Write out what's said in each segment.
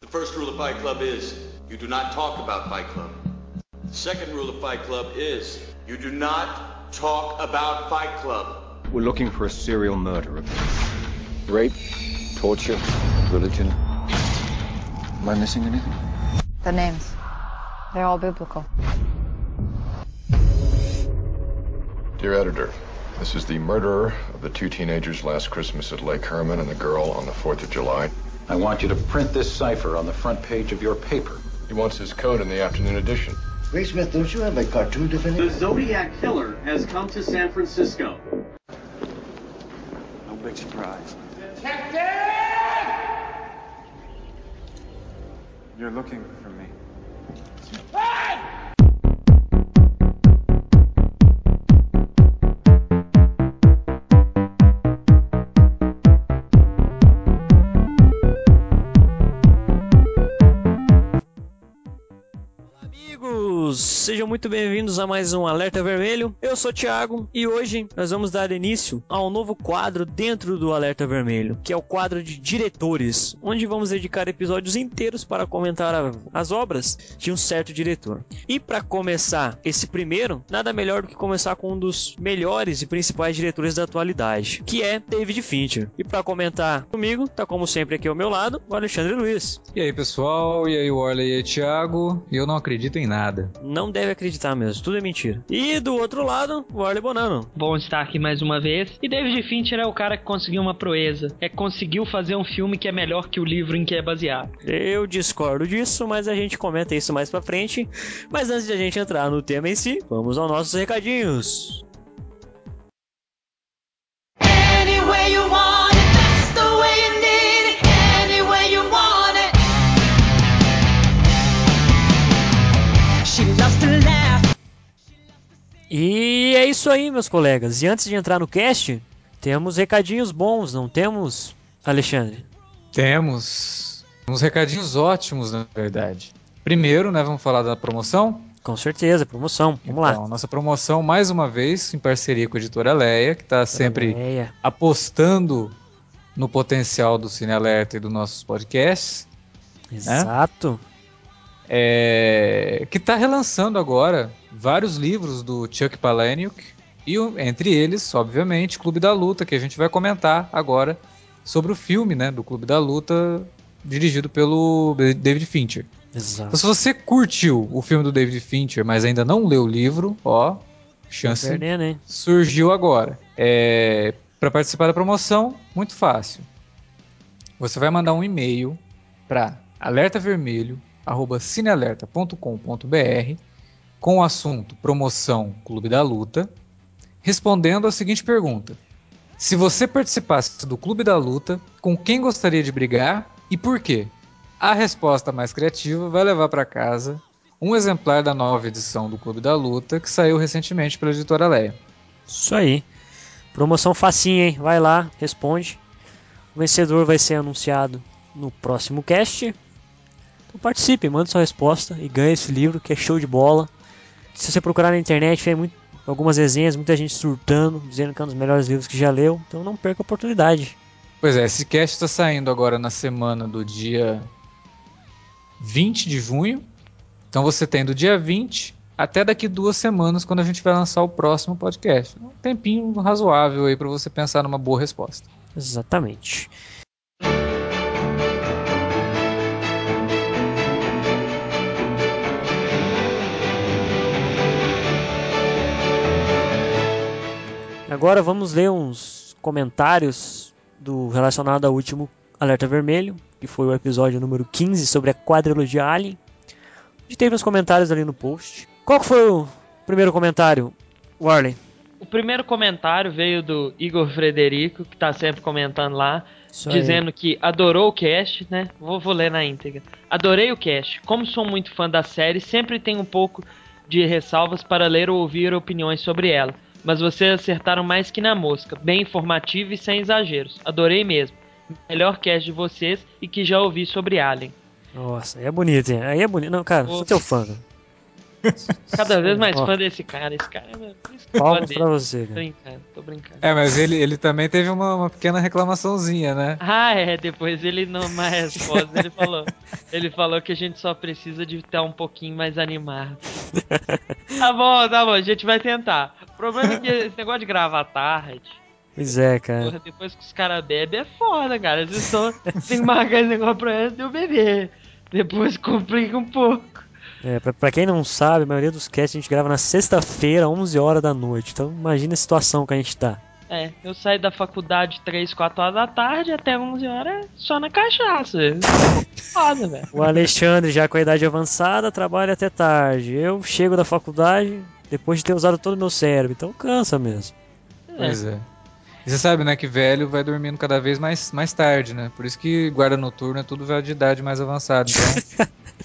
first rule of Fight Club is you do not talk about Fight Club. The second rule of Fight Club is you do not talk about Fight Club. We're looking for a serial murderer. Rape, torture, religion. Am I missing anything? The names. They're all biblical. Dear editor, this is the murderer of the two teenagers last Christmas at Lake Herman and the girl on the 4th of July. I want you to print this cipher on the front page of your paper. He wants his code in the afternoon edition. Ray Smith, don't you have a cartoon to finish? The Zodiac Killer has come to San Francisco. No big surprise. Detective! You're looking for me. Sejam muito bem-vindos a mais um Alerta Vermelho. Eu sou o Thiago e hoje nós vamos dar início a um novo quadro dentro do Alerta Vermelho, que é o quadro de diretores, onde vamos dedicar episódios inteiros para comentar as obras de um certo diretor. E para começar esse primeiro, nada melhor do que começar com um dos melhores e principais diretores da atualidade, que é David Fincher. E para comentar comigo, tá como sempre aqui ao meu lado, o Alexandre Luiz. E aí pessoal, e aí o Orley e aí Thiago, e eu não acredito em nada. Não deve acreditar mesmo, tudo é mentira. E do outro lado, o Orley Bonano. Bom estar aqui mais uma vez. E David Fincher é o cara que conseguiu uma proeza. Conseguiu fazer um filme que é melhor que o livro em que é baseado. Eu discordo disso, mas a gente comenta isso mais pra frente. Mas antes de a gente entrar no tema em si, vamos aos nossos recadinhos. Any you want it, that's the way you need it. Any you want it. She loves to laugh. E é isso aí, meus colegas. E antes de entrar no cast, temos recadinhos bons, não temos, Alexandre? Temos uns recadinhos ótimos, na verdade. Primeiro, né, vamos falar da promoção? Com certeza, promoção. Vamos lá. Nossa promoção, mais uma vez, em parceria com a Editora Leia, que está sempre apostando no potencial do Cine Alerta e dos nossos podcasts. Exato. Que está relançando agora vários livros do Chuck Palahniuk e entre eles, obviamente, Clube da Luta, que a gente vai comentar agora sobre o filme, né, do Clube da Luta, dirigido pelo David Fincher. Exato. Então, se você curtiu o filme do David Fincher, mas ainda não leu o livro, chance perdendo, hein? Surgiu agora. Para participar da promoção, muito fácil. Você vai mandar um e-mail para alertavermelho@cinealerta.com.br com o assunto Promoção Clube da Luta, respondendo a seguinte pergunta: se você participasse do Clube da Luta, com quem gostaria de brigar e por quê? A resposta mais criativa vai levar para casa um exemplar da nova edição do Clube da Luta, que saiu recentemente pela Editora Leia. Isso aí. Promoção facinha, hein? Vai lá, responde. O vencedor vai ser anunciado no próximo cast. Então participe, manda sua resposta e ganhe esse livro que é show de bola. Se você procurar na internet, tem algumas resenhas, muita gente surtando, dizendo que é um dos melhores livros que já leu. Então não perca a oportunidade. Pois é, esse cast está saindo agora na semana do dia 20 de junho. Então você tem do dia 20 até daqui 2 semanas, quando a gente vai lançar o próximo podcast. Um tempinho razoável aí para você pensar numa boa resposta. Exatamente. Agora vamos ler uns comentários relacionado ao último Alerta Vermelho, que foi o episódio número 15 sobre a quadrilogia Alien. A gente teve uns comentários ali no post. Qual que foi o primeiro comentário, Warley? O primeiro comentário veio do Igor Frederico, que tá sempre comentando lá, dizendo que adorou o cast, né? Vou ler na íntegra. Adorei o cast. Como sou muito fã da série, sempre tenho um pouco de ressalvas para ler ou ouvir opiniões sobre ela. Mas vocês acertaram mais que na mosca. Bem informativo e sem exageros. Adorei mesmo. Melhor cast de vocês e que já ouvi sobre Alien. Nossa, aí é bonito, hein? Aí é bonito. Não, cara, sou teu fã. Cada vez mais fã desse cara. Esse cara é... Palmas pra você, cara. Tô brincando. Mas ele também teve uma pequena reclamaçãozinha, né? Depois ele, numa resposta, ele falou: Ele falou que a gente só precisa de estar um pouquinho mais animado. Tá bom, a gente vai tentar. O problema é que esse negócio de gravar tarde... Pois é, cara. Porra, depois que os caras bebem é foda, cara. Vocês só tem que marcar esse negócio pra antes de eu beber. Depois complica um pouco. Pra quem não sabe, a maioria dos casts a gente grava na sexta-feira, 11 horas da noite. Então imagina a situação que a gente tá. Eu saio da faculdade 3, 4 horas da tarde, até 11 horas só na cachaça. Foda, velho. O Alexandre, já com a idade avançada, trabalha até tarde. Eu chego da faculdade depois de ter usado todo o meu cérebro. Então cansa mesmo. Pois é. E você sabe, né, que velho vai dormindo cada vez mais tarde, né? Por isso que guarda noturno é tudo velho de idade mais avançada. Então,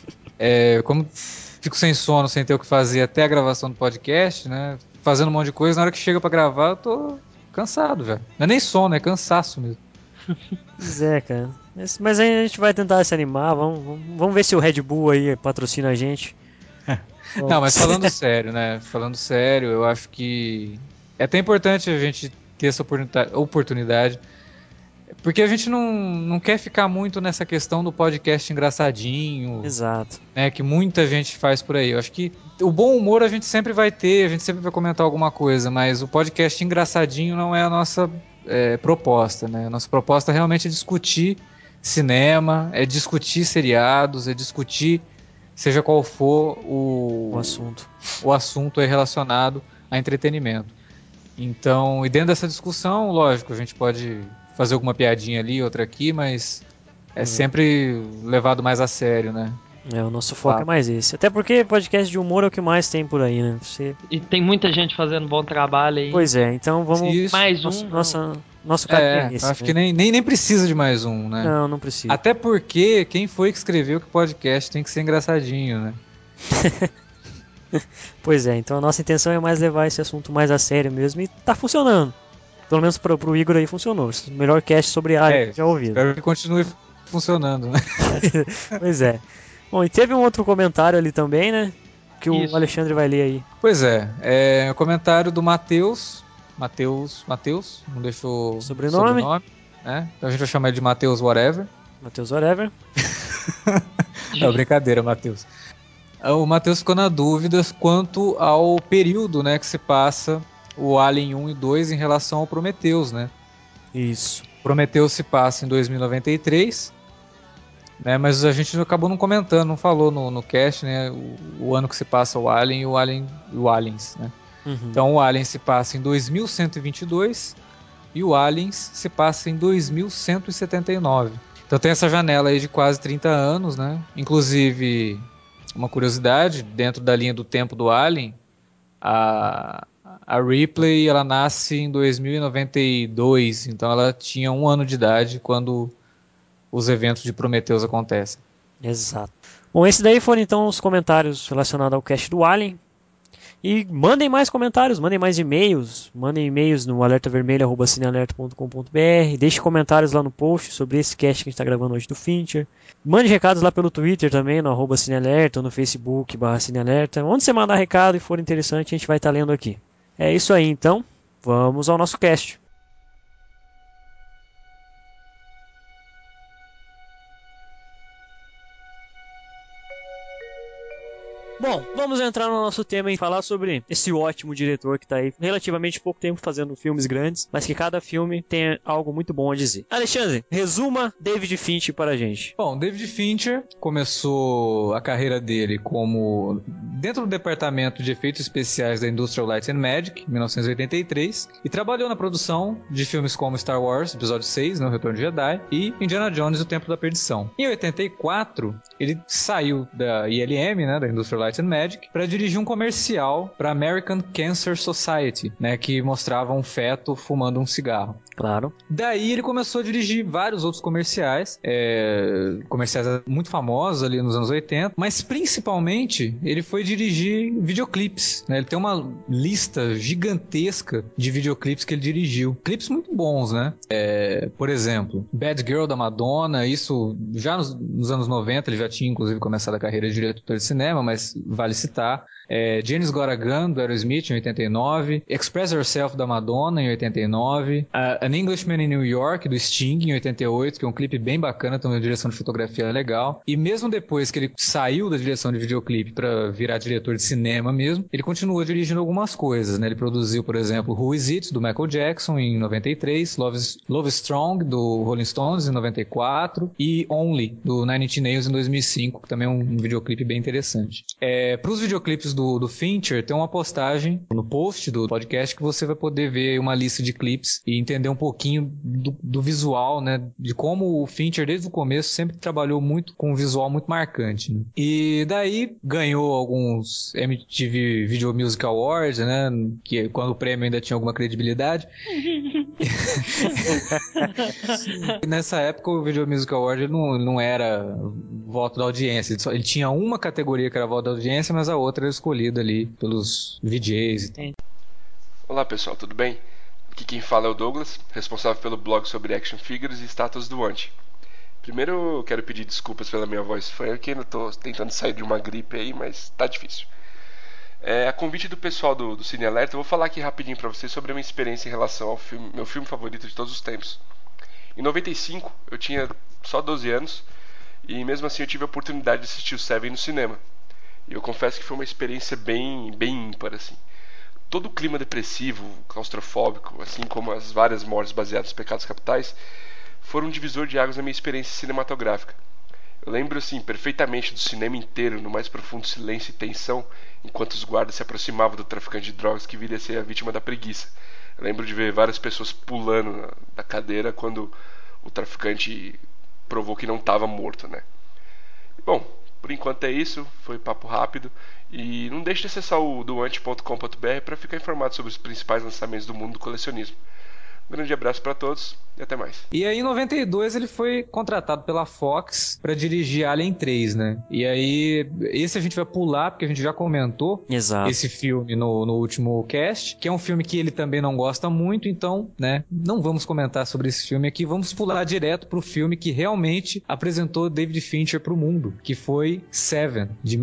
como fico sem sono, sem ter o que fazer até a gravação do podcast, né? Fazendo um monte de coisa, na hora que chega pra gravar, eu tô cansado, velho. Não é nem sono, é cansaço mesmo. Pois é, cara. Mas aí a gente vai tentar se animar. Vamos ver se o Red Bull aí patrocina a gente. Não, mas falando sério, né? Falando sério, eu acho que é até importante a gente ter essa oportunidade. Porque a gente não quer ficar muito nessa questão do podcast engraçadinho. Exato. Né, que muita gente faz por aí. Eu acho que o bom humor a gente sempre vai ter, a gente sempre vai comentar alguma coisa, mas o podcast engraçadinho não é a nossa proposta, né? A nossa proposta realmente é discutir cinema, é discutir seriados, é discutir seja qual for o assunto. O assunto é relacionado a entretenimento. Então, e dentro dessa discussão, lógico, a gente pode fazer alguma piadinha ali, outra aqui, mas é sempre levado mais a sério, né? O nosso foco é mais esse. Até porque podcast de humor é o que mais tem por aí, né? E tem muita gente fazendo bom trabalho aí. Pois é, então vamos... Isso. Mais Nosso caminho é esse. Acho que nem precisa de mais um, né? Não precisa. Até porque quem foi que escreveu que o podcast tem que ser engraçadinho, né? Pois é, então a nossa intenção é mais levar esse assunto mais a sério mesmo e tá funcionando. Pelo menos pro Igor aí funcionou. O melhor cast sobre Alien que já ouvido. Espero que continue funcionando, né? Pois é. Bom, e teve um outro comentário ali também, né? Que o Alexandre vai ler aí. Pois é o comentário do Matheus, não deixou sobrenome, né? Então a gente vai chamar ele de Matheus Whatever. Matheus Whatever. Não, brincadeira, Matheus. O Matheus ficou na dúvida quanto ao período, né, que se passa o Alien 1 e 2 em relação ao Prometheus, né? Isso. Prometheus se passa em 2093, né, mas a gente acabou não comentando, não falou no cast, né, o ano que se passa o Alien e o Aliens, né? Uhum. Então o Alien se passa em 2122 e o Aliens se passa em 2179. Então tem essa janela aí de quase 30 anos, né? Inclusive, uma curiosidade, dentro da linha do tempo do Alien, a Ripley, ela nasce em 2092, então ela tinha 1 ano de idade quando os eventos de Prometheus acontecem. Exato. Bom, esses daí foram então os comentários relacionados ao cast do Alien. E mandem mais comentários, mandem mais e-mails, mandem e-mails no alertavermelho@cinealerta.com.br, deixe comentários lá no post sobre esse cast que a gente está gravando hoje do Fincher. Mande recados lá pelo Twitter também, no @cinealerta, ou no Facebook /cinealerta. Onde você mandar recado e for interessante, a gente vai estar lendo aqui. É isso aí então, vamos ao nosso cast. Bom, vamos entrar no nosso tema e falar sobre esse ótimo diretor que tá aí relativamente pouco tempo fazendo filmes grandes, mas que cada filme tem algo muito bom a dizer. Alexandre, resuma David Fincher para a gente. Bom, David Fincher começou a carreira dele como dentro do departamento de efeitos especiais da Industrial Light and Magic, em 1983, e trabalhou na produção de filmes como Star Wars, episódio 6, né, O Retorno de Jedi, e Indiana Jones e o Templo da Perdição. Em 84, ele saiu da ILM, né, da Industrial Light and Magic, para dirigir um comercial para American Cancer Society, né, que mostrava um feto fumando um cigarro. Claro. Daí ele começou a dirigir vários outros comerciais, comerciais muito famosos ali nos anos 80, mas principalmente ele foi dirigir videoclipes, né? Ele tem uma lista gigantesca de videoclipes que ele dirigiu. Clipes muito bons, né? Por exemplo, Bad Girl da Madonna, isso já nos anos 90, ele já tinha inclusive começado a carreira de diretor de cinema, mas vale citar. Janis Got a Gun, do Aerosmith, em 89, Express Yourself, da Madonna, em 89, An Englishman in New York, do Sting, em 88, que é um clipe bem bacana, tem uma direção de fotografia legal. E mesmo depois que ele saiu da direção de videoclipe pra virar diretor de cinema mesmo, ele continuou dirigindo algumas coisas, né? Ele produziu, por exemplo, Who Is It, do Michael Jackson, em 93, Love Strong, do Rolling Stones, em 94, e Only, do Nine Inch Nails, em 2005, que também é um videoclipe bem interessante. Para os videoclipes do Fincher, tem uma postagem no post do podcast que você vai poder ver uma lista de clipes e entender um pouquinho do visual, né? De como o Fincher, desde o começo, sempre trabalhou muito com um visual muito marcante, né? E daí ganhou alguns MTV Video Music Awards, né? Que quando o prêmio ainda tinha alguma credibilidade. Nessa época o Video Music Award não era voto da audiência, ele tinha uma categoria que era voto da audiência, mas a outra era escolhida ali pelos VJs e tal. Olá pessoal, tudo bem? Aqui quem fala é o Douglas, responsável pelo blog sobre action figures e status do Anti. Primeiro eu quero pedir desculpas pela minha voz fanha, que ainda tô tentando sair de uma gripe aí, mas tá difícil. A convite do pessoal do Cine Alerta, eu vou falar aqui rapidinho pra vocês sobre a minha experiência em relação ao meu filme favorito de todos os tempos. Em 95, eu tinha só 12 anos, e mesmo assim eu tive a oportunidade de assistir o Seven no cinema. E eu confesso que foi uma experiência bem ímpar, assim. Todo o clima depressivo, claustrofóbico, assim como as várias mortes baseadas nos pecados capitais, foram um divisor de águas na minha experiência cinematográfica. Eu lembro, assim, perfeitamente do cinema inteiro, no mais profundo silêncio e tensão, enquanto os guardas se aproximavam do traficante de drogas que viria a ser a vítima da preguiça. Eu lembro de ver várias pessoas pulando da cadeira quando o traficante provou que não estava morto, né? Bom, por enquanto é isso, foi papo rápido. E não deixe de acessar o doante.com.br para ficar informado sobre os principais lançamentos do mundo do colecionismo. Um grande abraço para todos e até mais. E aí em 92 ele foi contratado pela Fox para dirigir Alien 3, né? E aí esse a gente vai pular porque a gente já comentou esse filme no último cast, que é um filme que ele também não gosta muito, então, né, não vamos comentar sobre esse filme aqui, vamos pular direto pro filme que realmente apresentou David Fincher pro mundo, que foi Seven, de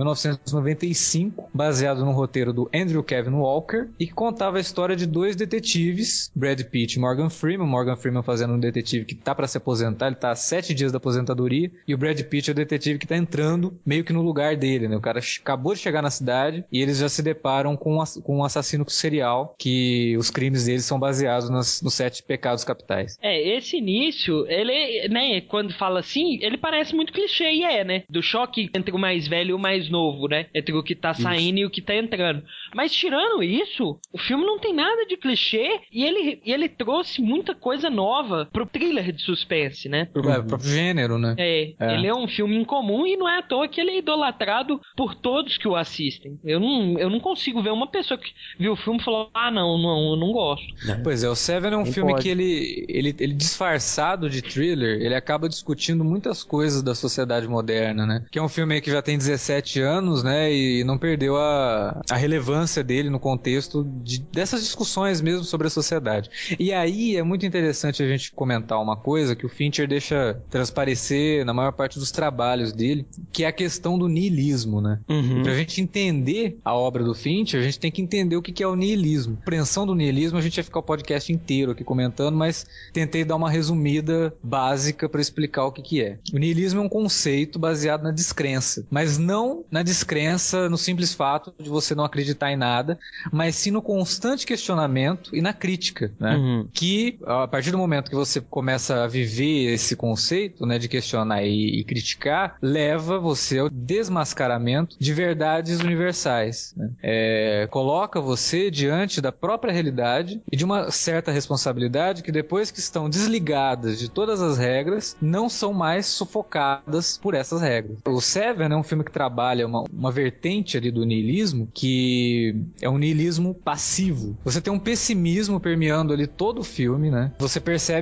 1995, baseado no roteiro do Andrew Kevin Walker e que contava a história de dois detetives, Brad Pitt e Morgan Freeman fazendo um detetive que tá pra se aposentar, ele tá há 7 dias da aposentadoria, e o Brad Pitt é o detetive que tá entrando meio que no lugar dele, né? O cara acabou de chegar na cidade e eles já se deparam com um assassino serial, que os crimes deles são baseados nos 7 pecados capitais. Esse início, ele, né, quando fala assim, ele parece muito clichê, e né? Do choque entre o mais velho e o mais novo, né? Entre o que tá saindo e o que tá entrando. Mas tirando isso, o filme não tem nada de clichê e ele trouxe muita coisa nova pro thriller de suspense, né? Pro próprio gênero, né? Ele é um filme incomum e não é à toa que ele é idolatrado por todos que o assistem. Eu não consigo ver uma pessoa que viu o filme e falou, eu não gosto. Pois é, o Seven é um filme que ele disfarçado de thriller, ele acaba discutindo muitas coisas da sociedade moderna, né? Que é um filme que já tem 17 anos, né? E não perdeu a relevância dele no contexto dessas discussões mesmo sobre a sociedade. E aí é muito interessante a gente comentar uma coisa que o Fincher deixa transparecer na maior parte dos trabalhos dele, que é a questão do niilismo, né? Pra gente entender a obra do Fincher, a gente tem que entender o que é o niilismo. A compreensão do niilismo, a gente ia ficar o podcast inteiro aqui comentando, mas tentei dar uma resumida básica para explicar o que é. O niilismo é um conceito baseado na descrença, mas não na descrença no simples fato de você não acreditar em nada, mas sim no constante questionamento e na crítica, né? Que a partir do momento que você começa a viver esse conceito, né, de questionar e criticar, leva você ao desmascaramento de verdades universais, né? Coloca você diante da própria realidade e de uma certa responsabilidade que depois que estão desligadas de todas as regras, não são mais sufocadas por essas regras. O Seven é um filme que trabalha uma vertente ali do niilismo, que é um niilismo passivo. Você tem um pessimismo permeando ali todo o filme, né? Você percebe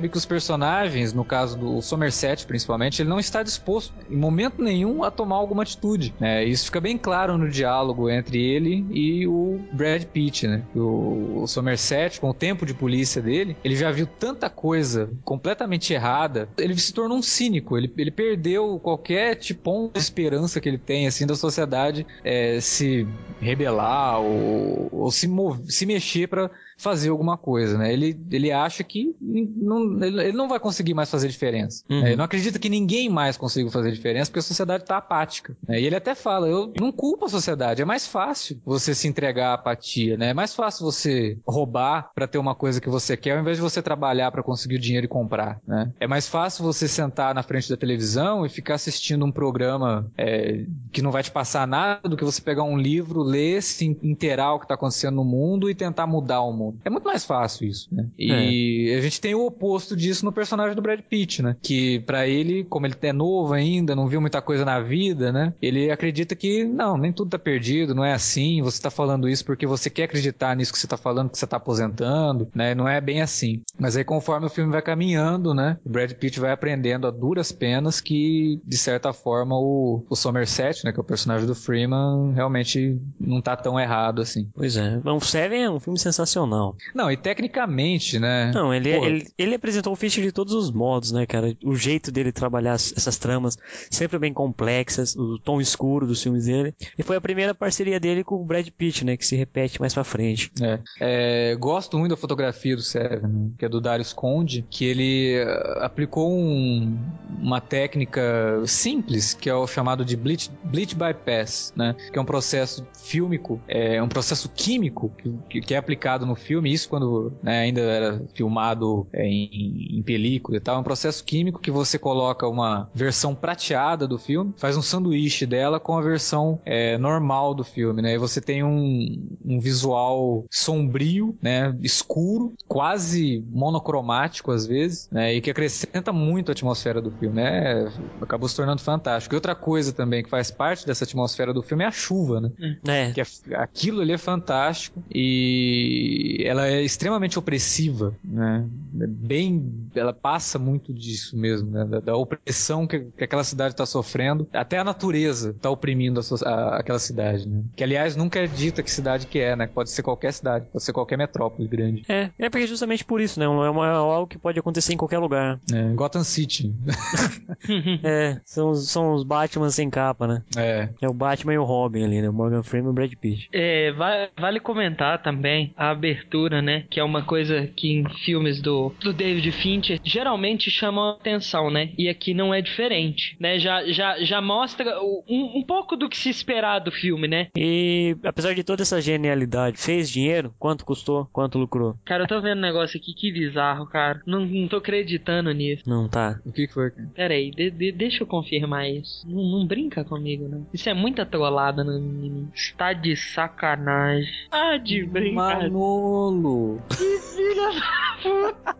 percebe que os personagens, no caso do Somerset principalmente, ele não está disposto em momento nenhum a tomar alguma atitude, né? Isso fica bem claro no diálogo entre ele e o Brad Pitt, né? O Somerset, com o tempo de polícia dele, ele já viu tanta coisa completamente errada, ele se tornou um cínico, ele perdeu qualquer tipo de esperança que ele tem, assim, da sociedade se rebelar ou se mexer para fazer alguma coisa, né? Ele acha que ele não vai conseguir mais fazer diferença. Uhum. Né? Ele não acredita que ninguém mais consiga fazer diferença porque a sociedade está apática. Né? E ele até fala, eu não culpo a sociedade, é mais fácil você se entregar à apatia, né? É mais fácil você roubar para ter uma coisa que você quer ao invés de você trabalhar para conseguir o dinheiro e comprar, né? É mais fácil você sentar na frente da televisão e ficar assistindo um programa que não vai te passar nada do que você pegar um livro, ler, se inteirar o que está acontecendo no mundo e tentar mudar o mundo. É muito mais fácil isso, né? E a gente tem o oposto disso no personagem do Brad Pitt, né? Que pra ele, como ele é novo ainda, não viu muita coisa na vida, né? Ele acredita que, não, nem tudo tá perdido, não é assim, você tá falando isso porque você quer acreditar nisso que você tá falando, que você tá aposentando, né? Não é bem assim. Mas aí conforme o filme vai caminhando, né? O Brad Pitt vai aprendendo a duras penas que, de certa forma, o Somerset, né? Que é o personagem do Freeman, realmente não tá tão errado assim. Pois é. O Seven é um filme sensacional. Não, e tecnicamente, né? Não, ele apresentou o Fincher de todos os modos, né, cara? O jeito dele trabalhar essas tramas sempre bem complexas, o tom escuro dos filmes dele. E foi a primeira parceria dele com o Brad Pitt, né? Que se repete mais pra frente. Gosto muito da fotografia do Seven, né, que é do Darius Conde, que ele aplicou uma técnica simples, que é o chamado de bleach bypass, né? Que é um processo fílmico, um processo químico que é aplicado no filme, isso quando, né, ainda era filmado em película e tal, é um processo químico que você coloca uma versão prateada do filme, faz um sanduíche dela com a versão normal do filme, né, e você tem um visual sombrio, né, escuro, quase monocromático às vezes, né, e que acrescenta muito a atmosfera do filme, né, acabou se tornando fantástico. E outra coisa também que faz parte dessa atmosfera do filme é a chuva, né, que aquilo ali é fantástico e ela é extremamente opressiva, né? Ela passa muito disso mesmo, né? Da opressão que aquela cidade está sofrendo. Até a natureza está oprimindo aquela cidade, né? Que, aliás, nunca é dita que cidade que é, né? Pode ser qualquer cidade, pode ser qualquer metrópole grande. É porque justamente por isso, né? É algo que pode acontecer em qualquer lugar. Gotham City. São os Batman sem capa, né? É o Batman e o Robin ali, né? O Morgan Freeman e o Brad Pitt. Vale comentar também a abertura, né? Que é uma coisa que em filmes do David Fincher geralmente chama atenção, né? E aqui não é diferente, né? Já mostra um pouco do que se esperar do filme, né? E apesar de toda essa genialidade, fez dinheiro? Quanto custou? Quanto lucrou? Cara, eu tô vendo um negócio aqui, que bizarro, cara. Não tô acreditando nisso. Não tá. O que foi? Pera aí, deixa eu confirmar isso. Não brinca comigo, não. Isso é muita trollada, né, menino? Tá de sacanagem. Ah, de brincadeira. Manolo. Que filha da puta.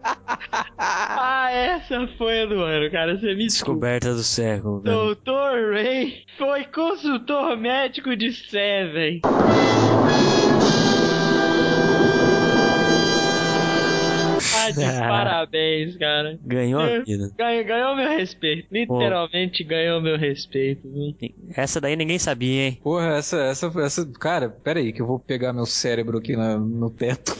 Essa foi a do ano, cara. Você me descoberta do século, velho. Doutor Ray foi consultor médico de Seven. Parabéns, cara. Ganhou a vida. Ganhou meu respeito. Literalmente ganhou meu respeito. Viu? Essa daí ninguém sabia, hein? Porra, essa. Cara, pera aí que eu vou pegar meu cérebro aqui no teto.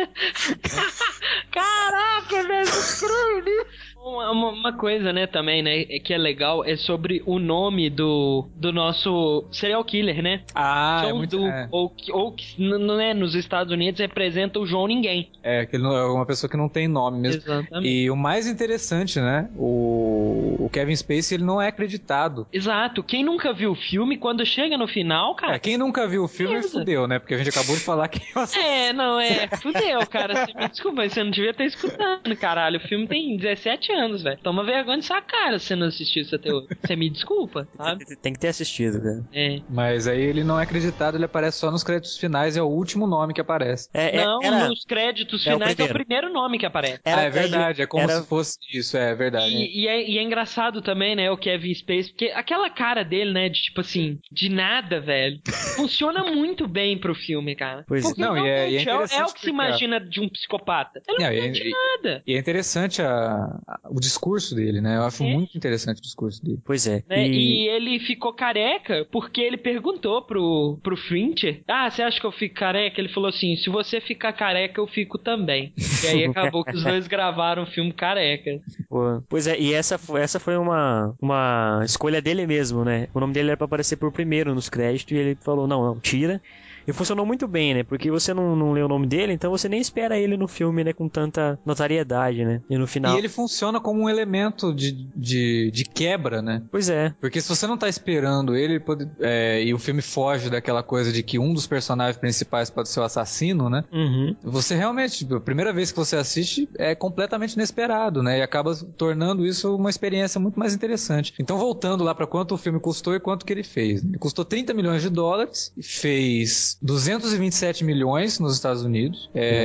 Caraca, velho, cruz nisso. Uma coisa, né, também, né, que é legal é sobre o nome do nosso serial killer, né? John Doe, ou que né, nos Estados Unidos representa o João Ninguém. Que ele é uma pessoa que não tem nome mesmo. Exatamente. E o mais interessante, né, o Kevin Spacey, ele não é acreditado. Exato. Quem nunca viu o filme, quando chega no final, cara... quem nunca viu o filme fudeu, né? Porque a gente acabou de falar que... fudeu, cara. Você me desculpa, você não devia estar escutando, caralho. O filme tem 17 17 anos, velho. Toma vergonha de sua cara se você não assistiu isso até hoje. Você me desculpa, sabe? Tem que ter assistido, cara. Mas aí ele não é acreditado, ele aparece só nos créditos finais, é o último nome que aparece. Nos créditos finais é o primeiro nome que aparece. É verdade, é como se fosse isso, é verdade. E é engraçado também, né, o Kevin Spacey, porque aquela cara dele, né, de tipo assim, de nada, velho, funciona muito bem pro filme, cara. Pois porque não, é o que se imagina de um psicopata. Ele não entende nada. E é interessante o discurso dele, né? Eu acho muito interessante o discurso dele. Pois é. Né? E ele ficou careca porque ele perguntou pro Fincher, você acha que eu fico careca? Ele falou assim, se você ficar careca, eu fico também. E aí acabou que os dois gravaram o filme careca. Pois é, e essa foi uma escolha dele mesmo, né? O nome dele era pra aparecer por primeiro nos créditos e ele falou, não, tira. E funcionou muito bem, né? Porque você não lê o nome dele, então você nem espera ele no filme, né? Com tanta notariedade, né? E no final... E ele funciona como um elemento de quebra, né? Pois é. Porque se você não tá esperando ele, e o filme foge daquela coisa de que um dos personagens principais pode ser o assassino, né? Uhum. Você realmente, a primeira vez que você assiste, é completamente inesperado, né? E acaba tornando isso uma experiência muito mais interessante. Então, voltando lá pra quanto o filme custou e quanto que ele fez. Ele custou $30 milhões, fez 227 milhões nos Estados Unidos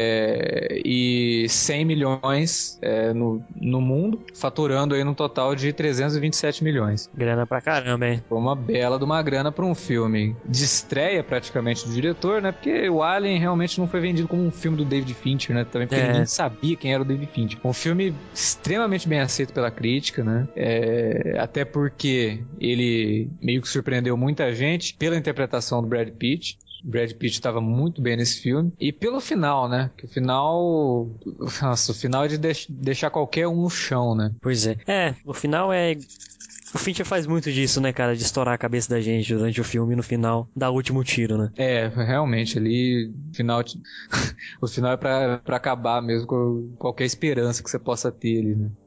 e 100 milhões no mundo, faturando aí num total de 327 milhões. Grana pra caramba, hein? Foi uma bela de uma grana pra um filme de estreia praticamente do diretor, né? Porque o Alien realmente não foi vendido como um filme do David Fincher, né? Também porque ninguém sabia quem era o David Fincher. Um filme extremamente bem aceito pela crítica, né? Até porque ele meio que surpreendeu muita gente pela interpretação do Brad Pitt. Brad Pitt estava muito bem nesse filme. E pelo final, né? Que o final... Nossa, o final é de deixar qualquer um no chão, né? Pois é. O final é... O Fincher faz muito disso, né, cara? De estourar a cabeça da gente durante o filme e no final dar o último tiro, né? Realmente, ali... O final é pra acabar mesmo com qualquer esperança que você possa ter ali, né?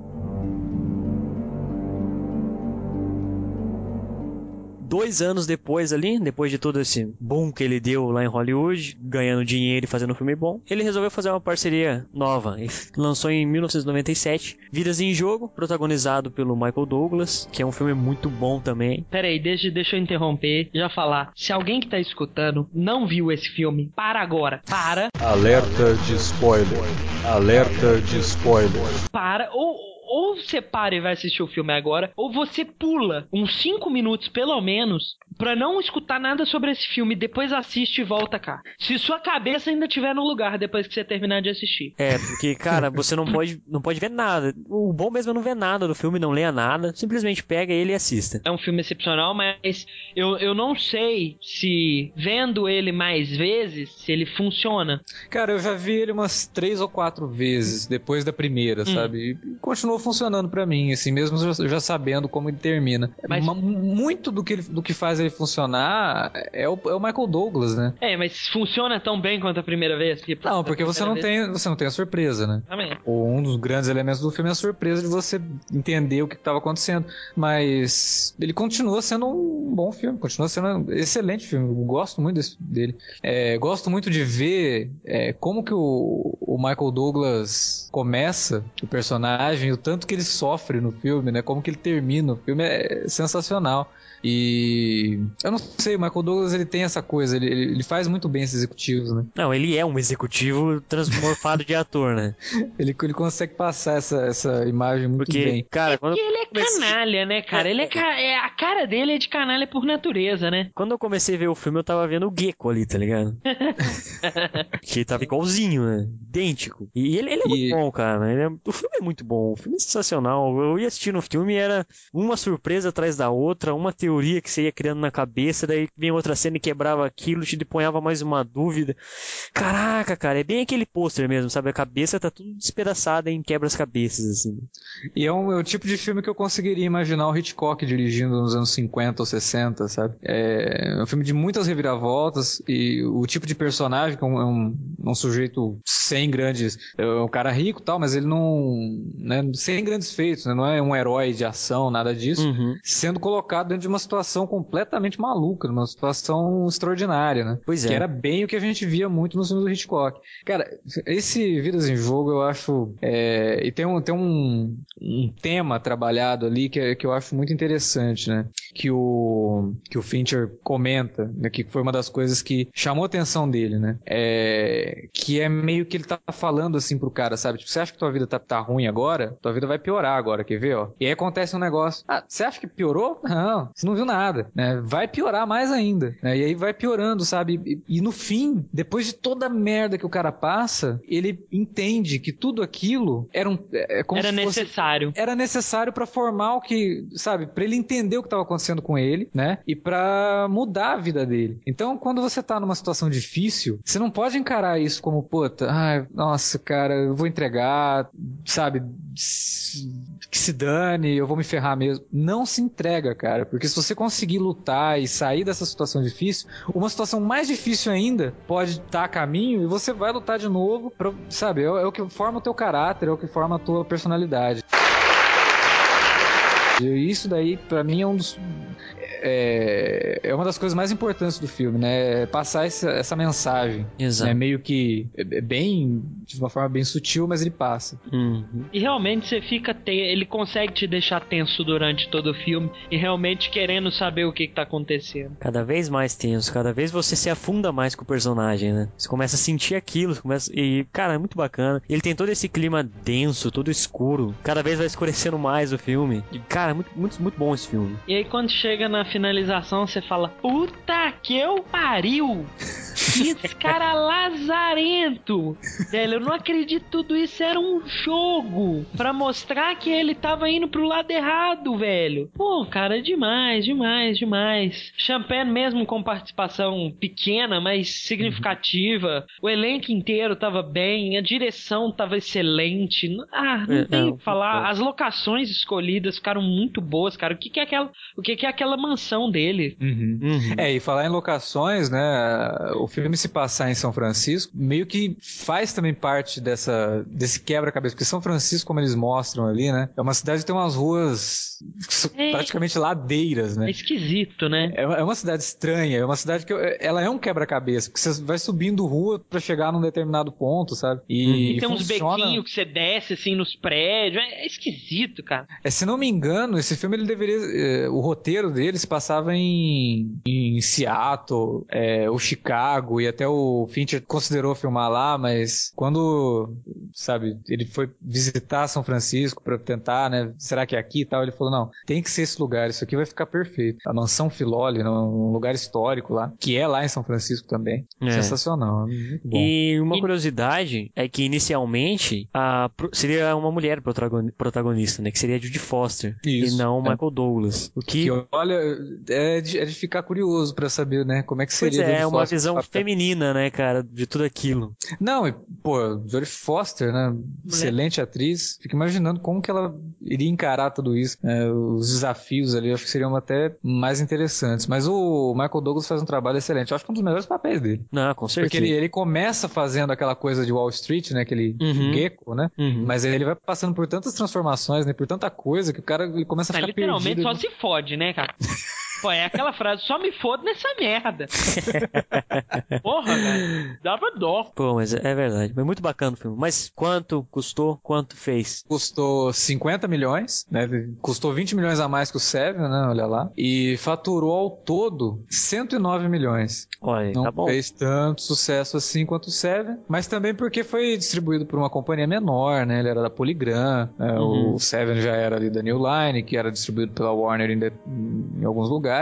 Dois anos depois de todo esse boom que ele deu lá em Hollywood, ganhando dinheiro e fazendo um filme bom, ele resolveu fazer uma parceria nova e lançou em 1997 Vidas em Jogo, protagonizado pelo Michael Douglas, que é um filme muito bom também. Peraí, deixa eu interromper e já falar. Se alguém que tá escutando não viu esse filme, para agora. Para. Alerta de spoiler. Alerta de spoiler. Para. Ou você para e vai assistir o filme agora, ou você pula uns 5 minutos, pelo menos, pra não escutar nada sobre esse filme, depois assiste e volta cá. Se sua cabeça ainda estiver no lugar depois que você terminar de assistir. Porque, cara, você não pode ver nada. O bom mesmo é não ver nada do filme, não leia nada, simplesmente pega ele e assista. É um filme excepcional, mas eu não sei se vendo ele mais vezes, se ele funciona. Cara, eu já vi ele umas 3 ou 4 vezes depois da primeira, sabe? E continuou funcionando pra mim, assim, mesmo já sabendo como ele termina. Mas muito do que faz ele funcionar é o Michael Douglas, né? Mas funciona tão bem quanto a primeira vez? Porque você não tem a surpresa, né? Amém. Um dos grandes elementos do filme é a surpresa de você entender o que estava acontecendo. Mas ele continua sendo um bom filme, continua sendo um excelente filme. Eu gosto muito dele. Gosto muito de ver como que o Michael Douglas começa o personagem, o tanto que ele sofre no filme, né? Como que ele termina. O filme é sensacional. E eu não sei, o Michael Douglas ele tem essa coisa, ele faz muito bem esses executivos, né? Não, ele é um executivo transmorfado de ator, né? Ele consegue passar essa imagem muito bem. Cara, quando ele é canalha, né, cara? A cara dele é de canalha por natureza, né? Quando eu comecei a ver o filme, eu tava vendo o Gecko ali, tá ligado? Que tava igualzinho, né? Idêntico. E ele é muito bom, cara. O filme é muito bom, o filme é sensacional. Eu ia assistir no filme e era uma surpresa atrás da outra, uma teoria que você ia criando na cabeça, daí vinha outra cena e quebrava aquilo, te deponhava mais uma dúvida. Caraca, cara, é bem aquele pôster mesmo, sabe? A cabeça tá tudo despedaçada em quebra-cabeças, assim. E é o tipo de filme que eu conseguiria imaginar o Hitchcock dirigindo nos anos 50 ou 60, sabe? É um filme de muitas reviravoltas e o tipo de personagem que é um sujeito sem grandes... É um cara rico e tal, mas ele não... Né, sem grandes feitos, né? Não é um herói de ação, nada disso. Sendo colocado dentro de uma situação completamente maluca, uma situação extraordinária, né? Pois é. Que era bem o que a gente via muito nos filmes do Hitchcock. Cara, esse Vidas em Jogo eu acho... E tem um tema trabalhado ali que eu acho muito interessante, né? Que o Fincher comenta, né? Que foi uma das coisas que chamou a atenção dele, né? Que é meio que ele tá falando assim pro cara, sabe? Tipo, você acha que tua vida tá ruim agora? Tua vida vai piorar agora, quer ver, ó? E aí acontece um negócio. Ah, você acha que piorou? Não, você não viu nada, né? Vai piorar mais ainda, né? E aí vai piorando, sabe? E no fim, depois de toda a merda que o cara passa, ele entende que tudo aquilo era necessário. Era necessário pra formar o que, sabe? Pra ele entender o que tava acontecendo com ele, né? E pra mudar a vida dele. Então, quando você tá numa situação difícil, você não pode encarar isso como, puta, nossa, cara, eu vou entregar, sabe? Que se dane, eu vou me ferrar mesmo. Não se entrega, cara, porque se você conseguir lutar e sair dessa situação difícil, uma situação mais difícil ainda pode estar a caminho e você vai lutar de novo, sabe? É o que forma o teu caráter, é o que forma a tua personalidade. E isso daí, pra mim, é uma das coisas mais importantes do filme, né? Passar essa mensagem. Exato. Né? Meio que de uma forma bem sutil, mas ele passa. E realmente você fica ele consegue te deixar tenso durante todo o filme e realmente querendo saber o que tá acontecendo. Cada vez mais tenso, cada vez você se afunda mais com o personagem, né? Você começa a sentir aquilo, e, cara, é muito bacana. Ele tem todo esse clima denso, todo escuro. Cada vez vai escurecendo mais o filme. E, cara, é muito bom esse filme. E aí quando chega na finalização, você fala, puta que eu pariu! Esse cara lazarento! Velho, eu não acredito, tudo isso era um jogo pra mostrar que ele tava indo pro lado errado, velho. Pô, cara, demais. Champagne mesmo com participação pequena, mas significativa. O elenco inteiro tava bem, a direção tava excelente. Não tem o que falar. As locações escolhidas ficaram muito boas, cara. O que é aquela mansão dele? E falar em locações, né? O filme se passar em São Francisco meio que faz também parte desse quebra-cabeça, porque São Francisco, como eles mostram ali, né? É uma cidade que tem umas ruas praticamente ladeiras, né? É esquisito, né? É uma cidade estranha, é uma cidade que ela é um quebra-cabeça, porque você vai subindo rua pra chegar num determinado ponto, sabe? E tem uns bequinhos que você desce assim nos prédios, é esquisito, cara. Se não me engano, esse filme ele deveria, o roteiro dele se passava em Seattle, ou Chicago, e até o Fincher considerou filmar lá, mas quando, sabe, ele foi visitar São Francisco pra tentar, né, será que é aqui e tal, ele falou, não, tem que ser esse lugar, isso aqui vai ficar perfeito. A mansão Filoli, um lugar histórico lá, que é lá em São Francisco também. Sensacional, muito bom. E uma curiosidade é que inicialmente seria uma mulher protagonista, né, que seria a Judy Foster, isso, e não o Michael Douglas. O que olha, é de ficar curioso pra saber, né, como é que seria. Pois é uma visão feminina, né, cara, de tudo aquilo. Não, Jodie Foster, né, excelente atriz. Fico imaginando como que ela iria encarar tudo isso. Os desafios ali, eu acho que seriam até mais interessantes. Mas o Michael Douglas faz um trabalho excelente. Eu acho que é um dos melhores papéis dele. Não, com certeza. Porque ele começa fazendo aquela coisa de Wall Street, né, aquele gecko, né, mas ele vai passando por tantas transformações, né, por tanta coisa, que o cara ele começa a ficar literalmente perdido. Só se fode, né, cara? Pô, é aquela frase, só me fodo nessa merda. Porra, velho. Dava dó. Pô, mas é verdade. Mas muito bacana o filme. Mas quanto custou? Quanto fez? Custou 50 milhões, né? Custou 20 milhões a mais que o Seven, né? Olha lá. E faturou ao todo 109 milhões. Olha, não tá bom. Fez tanto sucesso assim quanto o Seven, mas também porque foi distribuído por uma companhia menor, né? Ele era da Polygram, né? O Seven já era ali da New Line, que era distribuído pela Warner em alguns lugares.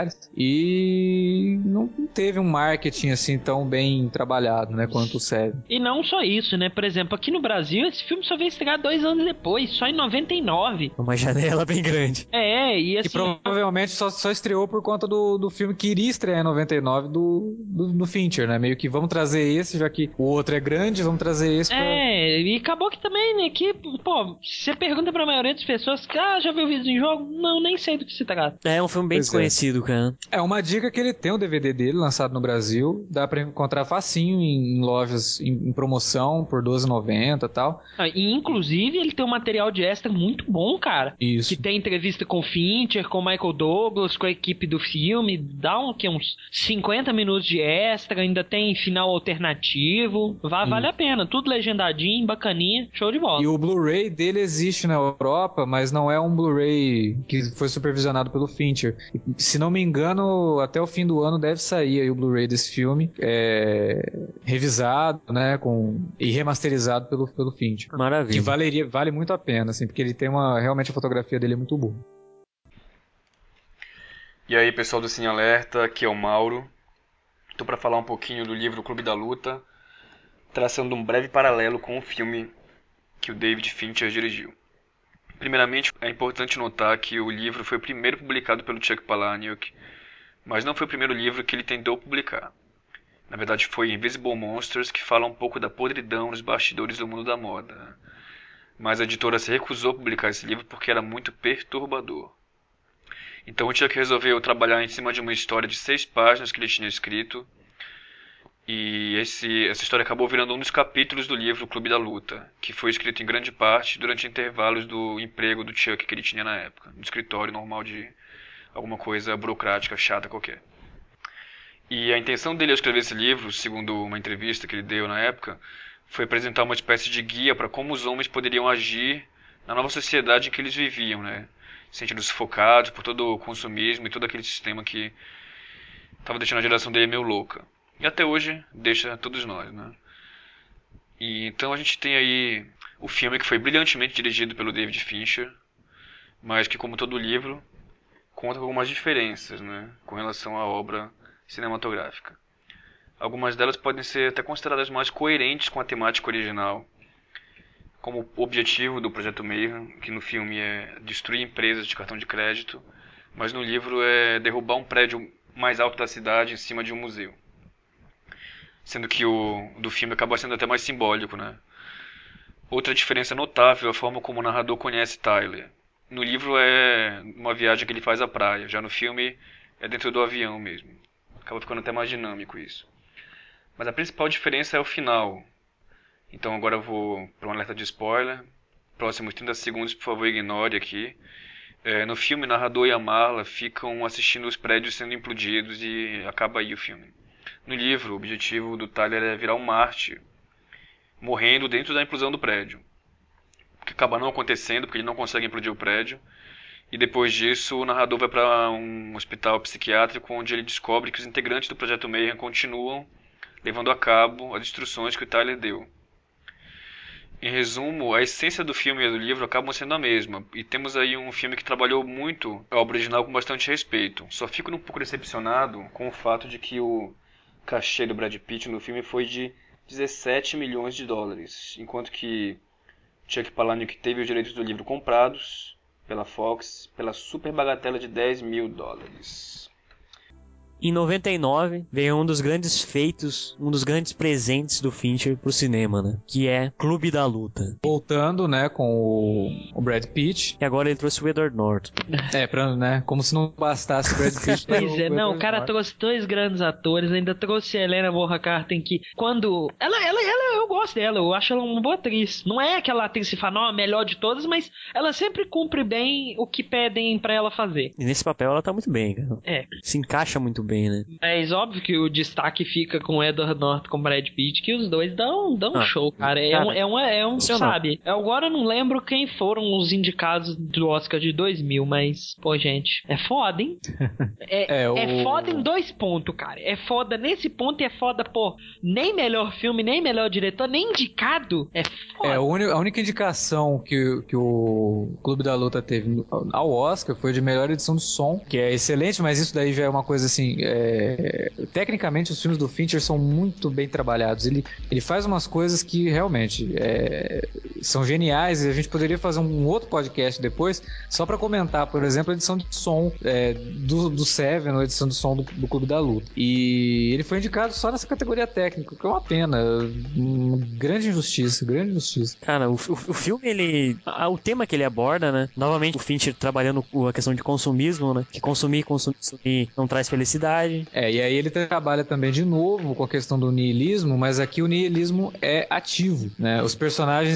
E não teve um marketing assim tão bem trabalhado, né, quanto o Seven. E não só isso, né? Por exemplo, aqui no Brasil esse filme só veio estrear 2 anos depois, só em 99. Uma janela bem grande. E assim... Que provavelmente só estreou por conta do filme que iria estrear em 99 do Fincher, né? Meio que vamos trazer esse, já que o outro é grande, vamos trazer esse pra E acabou que também, né, que, pô, você pergunta pra maioria das pessoas, já viu vídeos em jogo? Não, nem sei do que se trata. É um filme bem desconhecido, cara. É uma dica que ele tem o DVD dele lançado no Brasil, dá pra encontrar facinho em lojas em promoção por R$12,90 e tal. E inclusive ele tem um material de extra muito bom, cara. Isso. Que tem entrevista com o Fincher, com o Michael Douglas, com a equipe do filme, dá uns 50 minutos de extra, ainda tem final alternativo, vale a pena, tudo legendadinho, bacaninha, show de bola. E o Blu-ray dele existe na Europa, mas não é um Blu-ray que foi supervisionado pelo Fincher. Se não me engano, até o fim do ano deve sair aí o Blu-ray desse filme, revisado, né, e remasterizado pelo Fincher. Maravilha. Que vale muito a pena, assim, porque ele tem realmente a fotografia dele é muito boa. E aí, pessoal do Cine Alerta, aqui é o Mauro. Estou para falar um pouquinho do livro Clube da Luta, traçando um breve paralelo com o filme que o David Fincher dirigiu. Primeiramente, é importante notar que o livro foi o primeiro publicado pelo Chuck Palahniuk, mas não foi o primeiro livro que ele tentou publicar. Na verdade, foi Invisible Monsters, que fala um pouco da podridão nos bastidores do mundo da moda. Mas a editora se recusou a publicar esse livro porque era muito perturbador. Então o Chuck resolveu trabalhar em cima de uma história de 6 páginas que ele tinha escrito, e essa história acabou virando um dos capítulos do livro Clube da Luta, que foi escrito em grande parte durante intervalos do emprego do Chuck que ele tinha na época, no escritório normal de alguma coisa burocrática, chata qualquer. E a intenção dele ao escrever esse livro, segundo uma entrevista que ele deu na época, foi apresentar uma espécie de guia para como os homens poderiam agir na nova sociedade em que eles viviam, né? Sentindo sufocados por todo o consumismo e todo aquele sistema que estava deixando a geração dele meio louca. E até hoje deixa todos nós, né? E então a gente tem aí o filme que foi brilhantemente dirigido pelo David Fincher, mas que, como todo livro, conta com algumas diferenças, né, com relação à obra cinematográfica. Algumas delas podem ser até consideradas mais coerentes com a temática original, como o objetivo do Projeto Mayhem, que no filme é destruir empresas de cartão de crédito, mas no livro é derrubar um prédio mais alto da cidade em cima de um museu. Sendo que o do filme acaba sendo até mais simbólico, né? Outra diferença notável é a forma como o narrador conhece Tyler. No livro é uma viagem que ele faz à praia, já no filme é dentro do avião mesmo. Acaba ficando até mais dinâmico isso. Mas a principal diferença é o final. Então agora eu vou para um alerta de spoiler. Próximos 30 segundos, por favor, ignore aqui. No filme, o narrador e a Marla ficam assistindo os prédios sendo implodidos e acaba aí o filme. No livro, o objetivo do Tyler é virar um mártir, morrendo dentro da implosão do prédio. O que acaba não acontecendo, porque ele não consegue implodir o prédio. E depois disso, o narrador vai para um hospital psiquiátrico, onde ele descobre que os integrantes do Projeto Mayhem continuam levando a cabo as instruções que o Tyler deu. Em resumo, a essência do filme e do livro acabam sendo a mesma, e temos aí um filme que trabalhou muito a obra original com bastante respeito. Só fico um pouco decepcionado com o fato de que o cachê do Brad Pitt no filme foi de 17 milhões de dólares, enquanto que Chuck Palahniuk teve os direitos do livro comprados pela Fox pela super bagatela de 10 mil dólares. Em 99, veio um dos grandes feitos, um dos grandes presentes do Fincher pro cinema, né? Que é Clube da Luta. Voltando, né, com o Brad Pitt. E agora ele trouxe o Edward Norton. Né, como se não bastasse o Brad Pitt. Pois é, não, o cara trouxe 2 grandes atores, ainda trouxe a Helena Bonham Carter, que quando... Ela, eu gosto dela, eu acho ela uma boa atriz. Não é aquela atriz que fala, não, a melhor de todas, mas ela sempre cumpre bem o que pedem pra ela fazer. E nesse papel ela tá muito bem, cara. Se encaixa muito bem. Né? Mas óbvio que o destaque fica com o Edward Norton com o Brad Pitt, que os dois dão show, cara. Sabe? Agora eu não lembro quem foram os indicados do Oscar de 2000, mas, pô, gente, é foda, hein? É foda em 2 pontos, cara. É foda nesse ponto e é foda, pô, nem melhor filme, nem melhor diretor, nem indicado. É foda. A única indicação que o Clube da Luta teve ao Oscar foi de melhor edição de som, que é excelente, mas isso daí já é uma coisa assim, tecnicamente os filmes do Fincher são muito bem trabalhados. Ele faz umas coisas que realmente são geniais, e a gente poderia fazer um outro podcast depois só pra comentar, por exemplo, a edição de som do Seven, a edição de som do Clube da Luta. E ele foi indicado só nessa categoria técnica, que é uma pena. Uma grande injustiça. Cara, o filme, o tema que ele aborda, né? Novamente, o Fincher trabalhando com a questão de consumismo, né? Que consumir não traz felicidade. E aí ele trabalha também de novo com a questão do niilismo, mas aqui o niilismo é ativo, né? Os personagens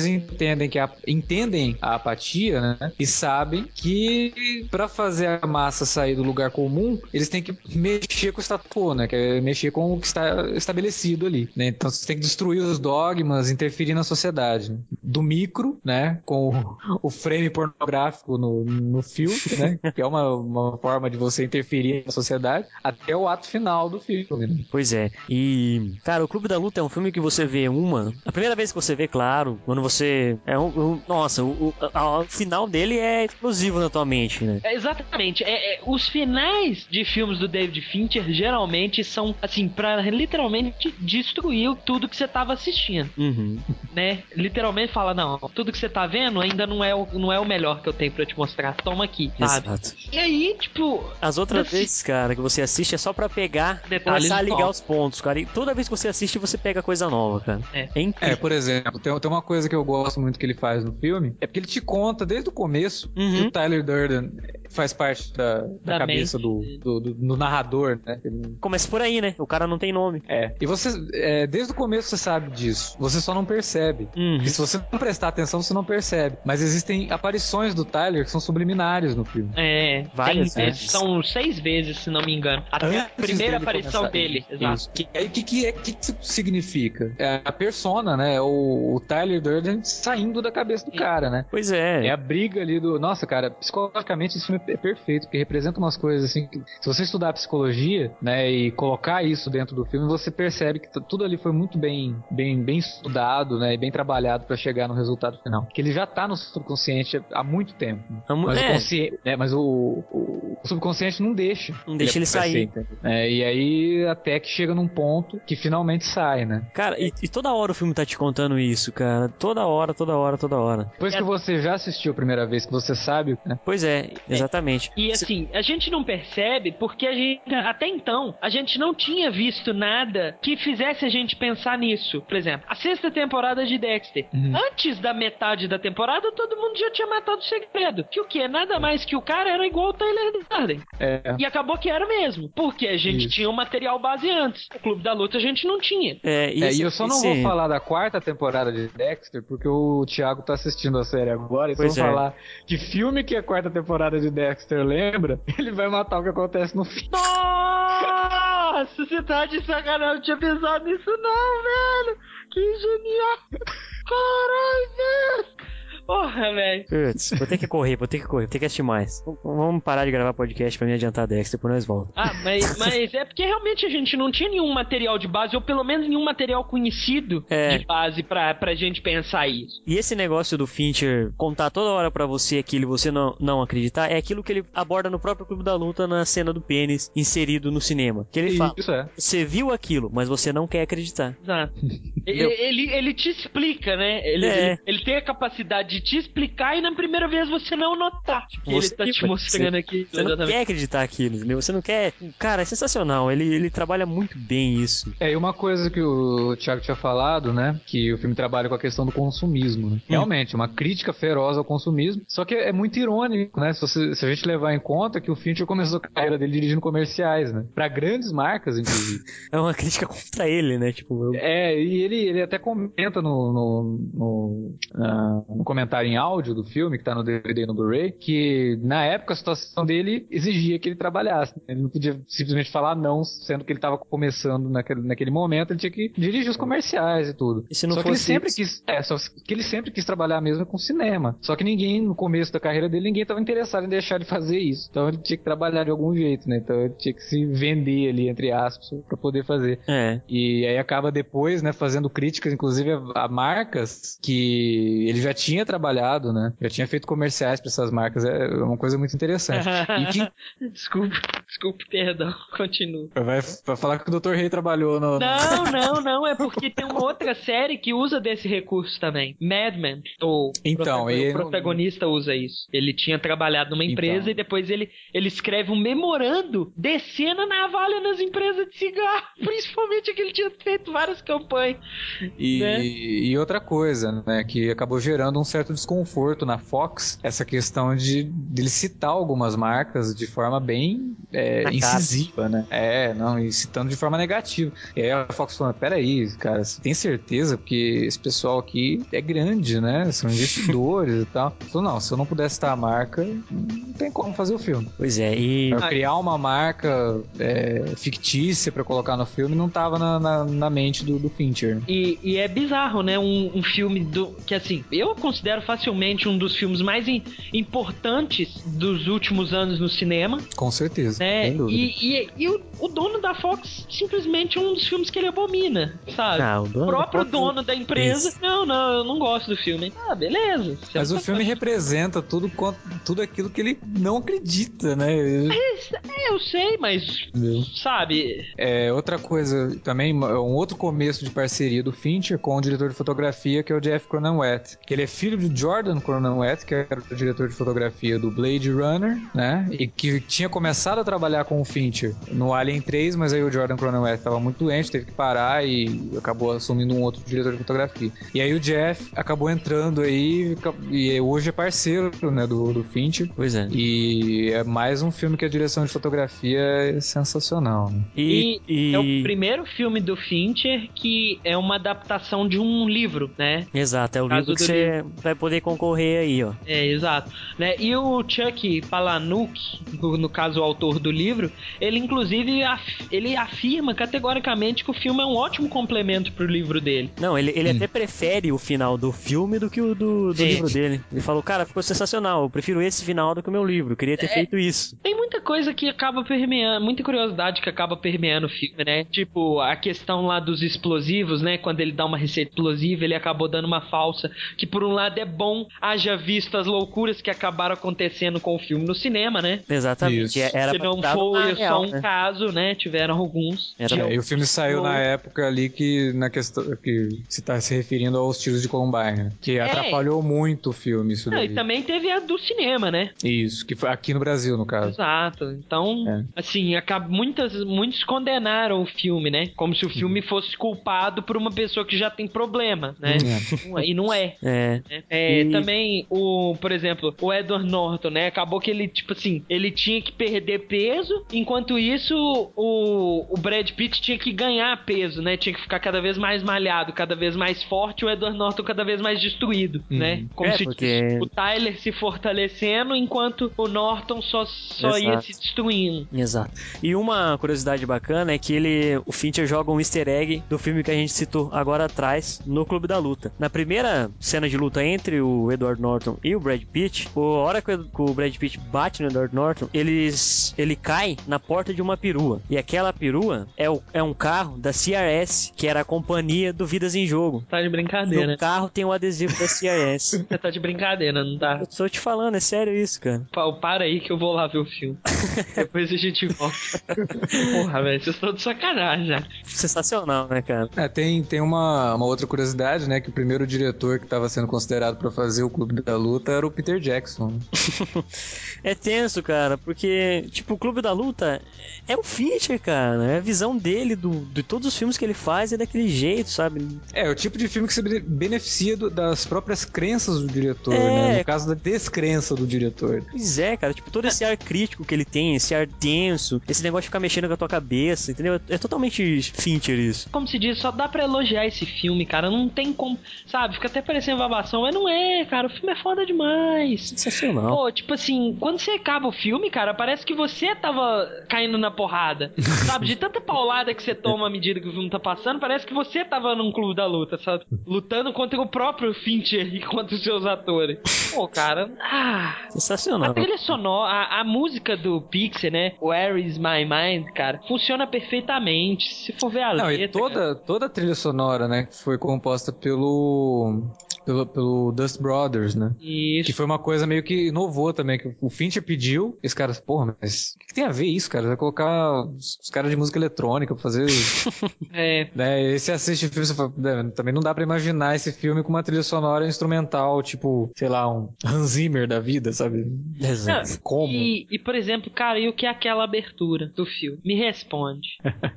entendem a apatia, né? E sabem que pra fazer a massa sair do lugar comum, eles têm que mexer com o status quo, né? Que é mexer com o que está estabelecido ali, né? Então você tem que destruir os dogmas, interferir na sociedade, né? Do micro, né? Com o frame pornográfico no filme, né? Que é uma forma de você interferir na sociedade, até o ato final do filme, né? Pois é. E, cara, o Clube da Luta é um filme que você vê a primeira vez que você vê, claro, quando você... nossa, o final dele é explosivo na tua mente, né? Exatamente. Os finais de filmes do David Fincher geralmente são, assim, pra literalmente destruir tudo que você tava assistindo. Uhum. Né? Literalmente fala, não, tudo que você tá vendo ainda não é o melhor que eu tenho pra te mostrar. Toma aqui, sabe? Exato. E aí, tipo... As outras vezes, cara, que você assiste é só pra pegar, começar a ligar os pontos, cara. E toda vez que você assiste, você pega coisa nova, cara. É incrível. Por exemplo, tem uma coisa que eu gosto muito que ele faz no filme, é porque ele te conta desde o começo que o Tyler Durden faz parte da cabeça do narrador, né? Começa por aí, né? O cara não tem nome. E você, desde o começo você sabe disso, você só não percebe. E se você não prestar atenção, você não percebe. Mas existem aparições do Tyler que são subliminares no filme. Várias vezes. São 6 vezes, se não me engano. Até a primeira aparição dele. Exato. O que isso significa? É a persona, né? O Tyler Durden saindo da cabeça do cara, né? Pois é. É a briga ali do... Nossa, cara, psicologicamente esse filme é perfeito, porque representa umas coisas assim que, se você estudar psicologia, né, e colocar isso dentro do filme, você percebe que tudo ali foi muito bem estudado, né, e bem trabalhado pra chegar no resultado final. Que ele já tá no subconsciente há muito tempo. Mas o subconsciente não deixa. Não deixa ele sair. E aí até que chega num ponto que finalmente sai, né? Cara, e toda hora o filme tá te contando isso, cara. Toda hora. Depois que você já assistiu a primeira vez, que você sabe, né? Pois é, exatamente. E assim, a gente não percebe porque até então, a gente não tinha visto nada que fizesse a gente pensar nisso. Por exemplo, a 6ª temporada de Dexter. Antes da metade da temporada, todo mundo já tinha matado o segredo. Que o quê? Nada mais que o cara era igual o Tyler Durden. E acabou que era mesmo. Porque a gente tinha um material base antes. O Clube da Luta a gente não tinha. E eu só não vou falar da 4ª temporada de Dexter, porque o Thiago tá assistindo a série agora, e se eu falar que filme que a 4ª temporada de Dexter lembra, ele vai matar o que acontece no fim. Nossa, você tá de sacanagem, eu não tinha pensado nisso não, velho. Que genial. Caralho, velho. Porra, velho. Putz, vou ter que correr, vou ter que assistir mais. Vamos parar de gravar podcast pra me adiantar Dexter, depois nós voltamos. Mas é porque realmente a gente não tinha nenhum material de base, ou pelo menos nenhum material conhecido de base pra gente pensar isso. E esse negócio do Fincher contar toda hora pra você aquilo e você não acreditar, é aquilo que ele aborda no próprio Clube da Luta, na cena do pênis inserido no cinema. Que ele fala, você viu aquilo, mas você não quer acreditar. Exato. ele te explica, né? Ele tem a capacidade de te explicar e na primeira vez você não notar que ele tá te mostrando aqui. Você não quer acreditar aquilo, entendeu? Você não quer... Cara, é sensacional. Ele trabalha muito bem isso. E uma coisa que o Thiago tinha falado, né? Que o filme trabalha com a questão do consumismo, né? Realmente, uma crítica feroz ao consumismo. Só que é muito irônico, né? Se a gente levar em conta que o Fincher começou a carreira dele dirigindo comerciais, né? Pra grandes marcas, inclusive. É uma crítica contra ele, né? Tipo, e ele até comenta no comentário em áudio do filme, que tá no DVD e no Blu-ray, que na época a situação dele exigia que ele trabalhasse. Ele não podia simplesmente falar não, sendo que ele tava começando naquele momento, ele tinha que dirigir os comerciais e tudo. E se não só fosse que ele sempre quis trabalhar mesmo com cinema. Só que no começo da carreira dele, ninguém tava interessado em deixar de fazer isso. Então ele tinha que trabalhar de algum jeito, né? Então ele tinha que se vender ali, entre aspas, pra poder fazer. E aí acaba depois, né, fazendo críticas, inclusive a marcas que ele já tinha trabalhado trabalhado, né? Já tinha feito comerciais pra essas marcas, é uma coisa muito interessante. E que... Desculpe, perdão, continua. Vai falar que o Dr. Rei trabalhou no... Não, é porque tem uma outra série que usa desse recurso também. Mad Men, o protagonista usa isso. Ele tinha trabalhado numa empresa e depois ele escreve um memorando descendo a navalha nas empresas de cigarro, principalmente que ele tinha feito várias campanhas. E outra coisa, né, que acabou gerando um certo desconforto na Fox, essa questão de ele citar algumas marcas de forma bem incisiva, né? E citando de forma negativa. E aí a Fox falou, peraí, cara, você tem certeza? Porque esse pessoal aqui é grande, né? São investidores e tal. Falou, não, se eu não puder citar a marca, não tem como fazer o filme. Pois é, e... criar uma marca fictícia pra colocar no filme não tava na mente do Fincher. E é bizarro, né? Um filme que, assim, eu considero facilmente um dos filmes mais importantes dos últimos anos no cinema. Com certeza. Né? E o dono da Fox, simplesmente um dos filmes que ele abomina, sabe? O próprio dono da empresa. Isso. Não, eu não gosto do filme. Beleza. Mas o filme representa tudo aquilo que ele não acredita, né? Eu sei, mas sabe? Outra coisa também, um outro começo de parceria do Fincher com o diretor de fotografia, que é o Jeff Cronenweth, que ele é filho de Jordan Cronenweth, que era o diretor de fotografia do Blade Runner, né? E que tinha começado a trabalhar com o Fincher no Alien 3, mas aí o Jordan Cronenweth estava muito doente, teve que parar e acabou assumindo um outro diretor de fotografia. E aí o Jeff acabou entrando aí e hoje é parceiro, né, do Fincher. Pois é. E é mais um filme que a direção de fotografia é sensacional. Né? E é o primeiro filme do Fincher que é uma adaptação de um livro, né? Exato, é o livro que você vai poder concorrer aí, ó. Exato. Né? E o Chuck Palahniuk, no caso o autor do livro, ele inclusive ele afirma categoricamente que o filme é um ótimo complemento pro livro dele. Não, ele até prefere o final do filme do que o do livro dele. Ele falou, cara, ficou sensacional, eu prefiro esse final do que o meu livro, eu queria ter feito isso. Tem muita coisa que acaba permeando, muita curiosidade que acaba permeando o filme, né? Tipo, a questão lá dos explosivos, né? Quando ele dá uma receita explosiva, ele acabou dando uma falsa, que por um lado é bom, haja visto as loucuras que acabaram acontecendo com o filme no cinema, né? Exatamente. Era se não foi só um caso, né? Tiveram alguns. E o filme saiu na época ali que, na questão, que se tá se referindo aos tiros de Columbine, né? Que atrapalhou muito o filme, isso daí. E também teve a do cinema, né? Isso, que foi aqui no Brasil, no caso. Exato. Então, assim, muitos condenaram o filme, né? Como se o filme fosse culpado por uma pessoa que já tem problema, né? E não é. Também, por exemplo, o Edward Norton, né? Acabou que ele, tipo assim, ele tinha que perder peso, enquanto isso, o Brad Pitt tinha que ganhar peso, né? Tinha que ficar cada vez mais malhado, cada vez mais forte, o Edward Norton cada vez mais destruído, né? Como se o Tyler se fortalecendo, enquanto o Norton só ia se destruindo. Exato. E uma curiosidade bacana é que o Fincher joga um easter egg do filme que a gente citou agora atrás, no Clube da Luta. Na primeira cena de luta entre o Edward Norton e o Brad Pitt, a hora que o Brad Pitt bate no Edward Norton, ele cai na porta de uma perua. E aquela perua é um carro da CRS, que era a companhia do Vidas em Jogo. Tá de brincadeira. No carro tem um adesivo da CRS. Você tá de brincadeira, não tá? Eu tô te falando, é sério isso, cara. Para aí que eu vou lá ver o filme. Depois a gente volta. Porra, velho, vocês estão de sacanagem já. Sensacional, né, cara? Tem uma outra curiosidade, né? Que o primeiro diretor que estava sendo considerado para fazer o Clube da Luta era o Peter Jackson. É tenso, cara, porque, tipo, o Clube da Luta é o Fincher, cara. É a visão dele, de todos os filmes que ele faz é daquele jeito, sabe? É o tipo de filme que se beneficia das próprias crenças do diretor, né? No caso da descrença do diretor. Pois é, cara, tipo, todo esse ar crítico que ele tem, esse ar tenso, esse negócio de ficar mexendo com a tua cabeça, entendeu? É totalmente Fincher isso. Como se diz, só dá pra elogiar esse filme, cara. Não tem como, sabe? Fica até parecendo babação, mas não é, cara. O filme é foda demais. Sensacional. Pô, tipo assim, quando você acaba o filme, cara, parece que você tava caindo na porrada, sabe? De tanta paulada que você toma à medida que o filme tá passando, parece que você tava num clube da luta, sabe? Lutando contra o próprio Fincher e contra os seus atores. Pô, cara, sensacional. A trilha sonora, a música do Pixar, né? Where is My Mind, cara, funciona perfeitamente. Se for ver a letra... E toda a trilha sonora, né, foi composta pelo pelo Dust Brothers, né? Isso. Que foi uma coisa meio que inovou também, que o Fincher pediu, e os caras, porra, mas o que tem a ver isso, cara? Vai colocar os caras de música eletrônica pra fazer... Né? E você assiste o filme, você fala, também não dá pra imaginar esse filme com uma trilha sonora instrumental, tipo, sei lá, um Hans Zimmer da vida, sabe? Exato. Como? E, por exemplo, cara, e o que é aquela abertura do filme? Me responde.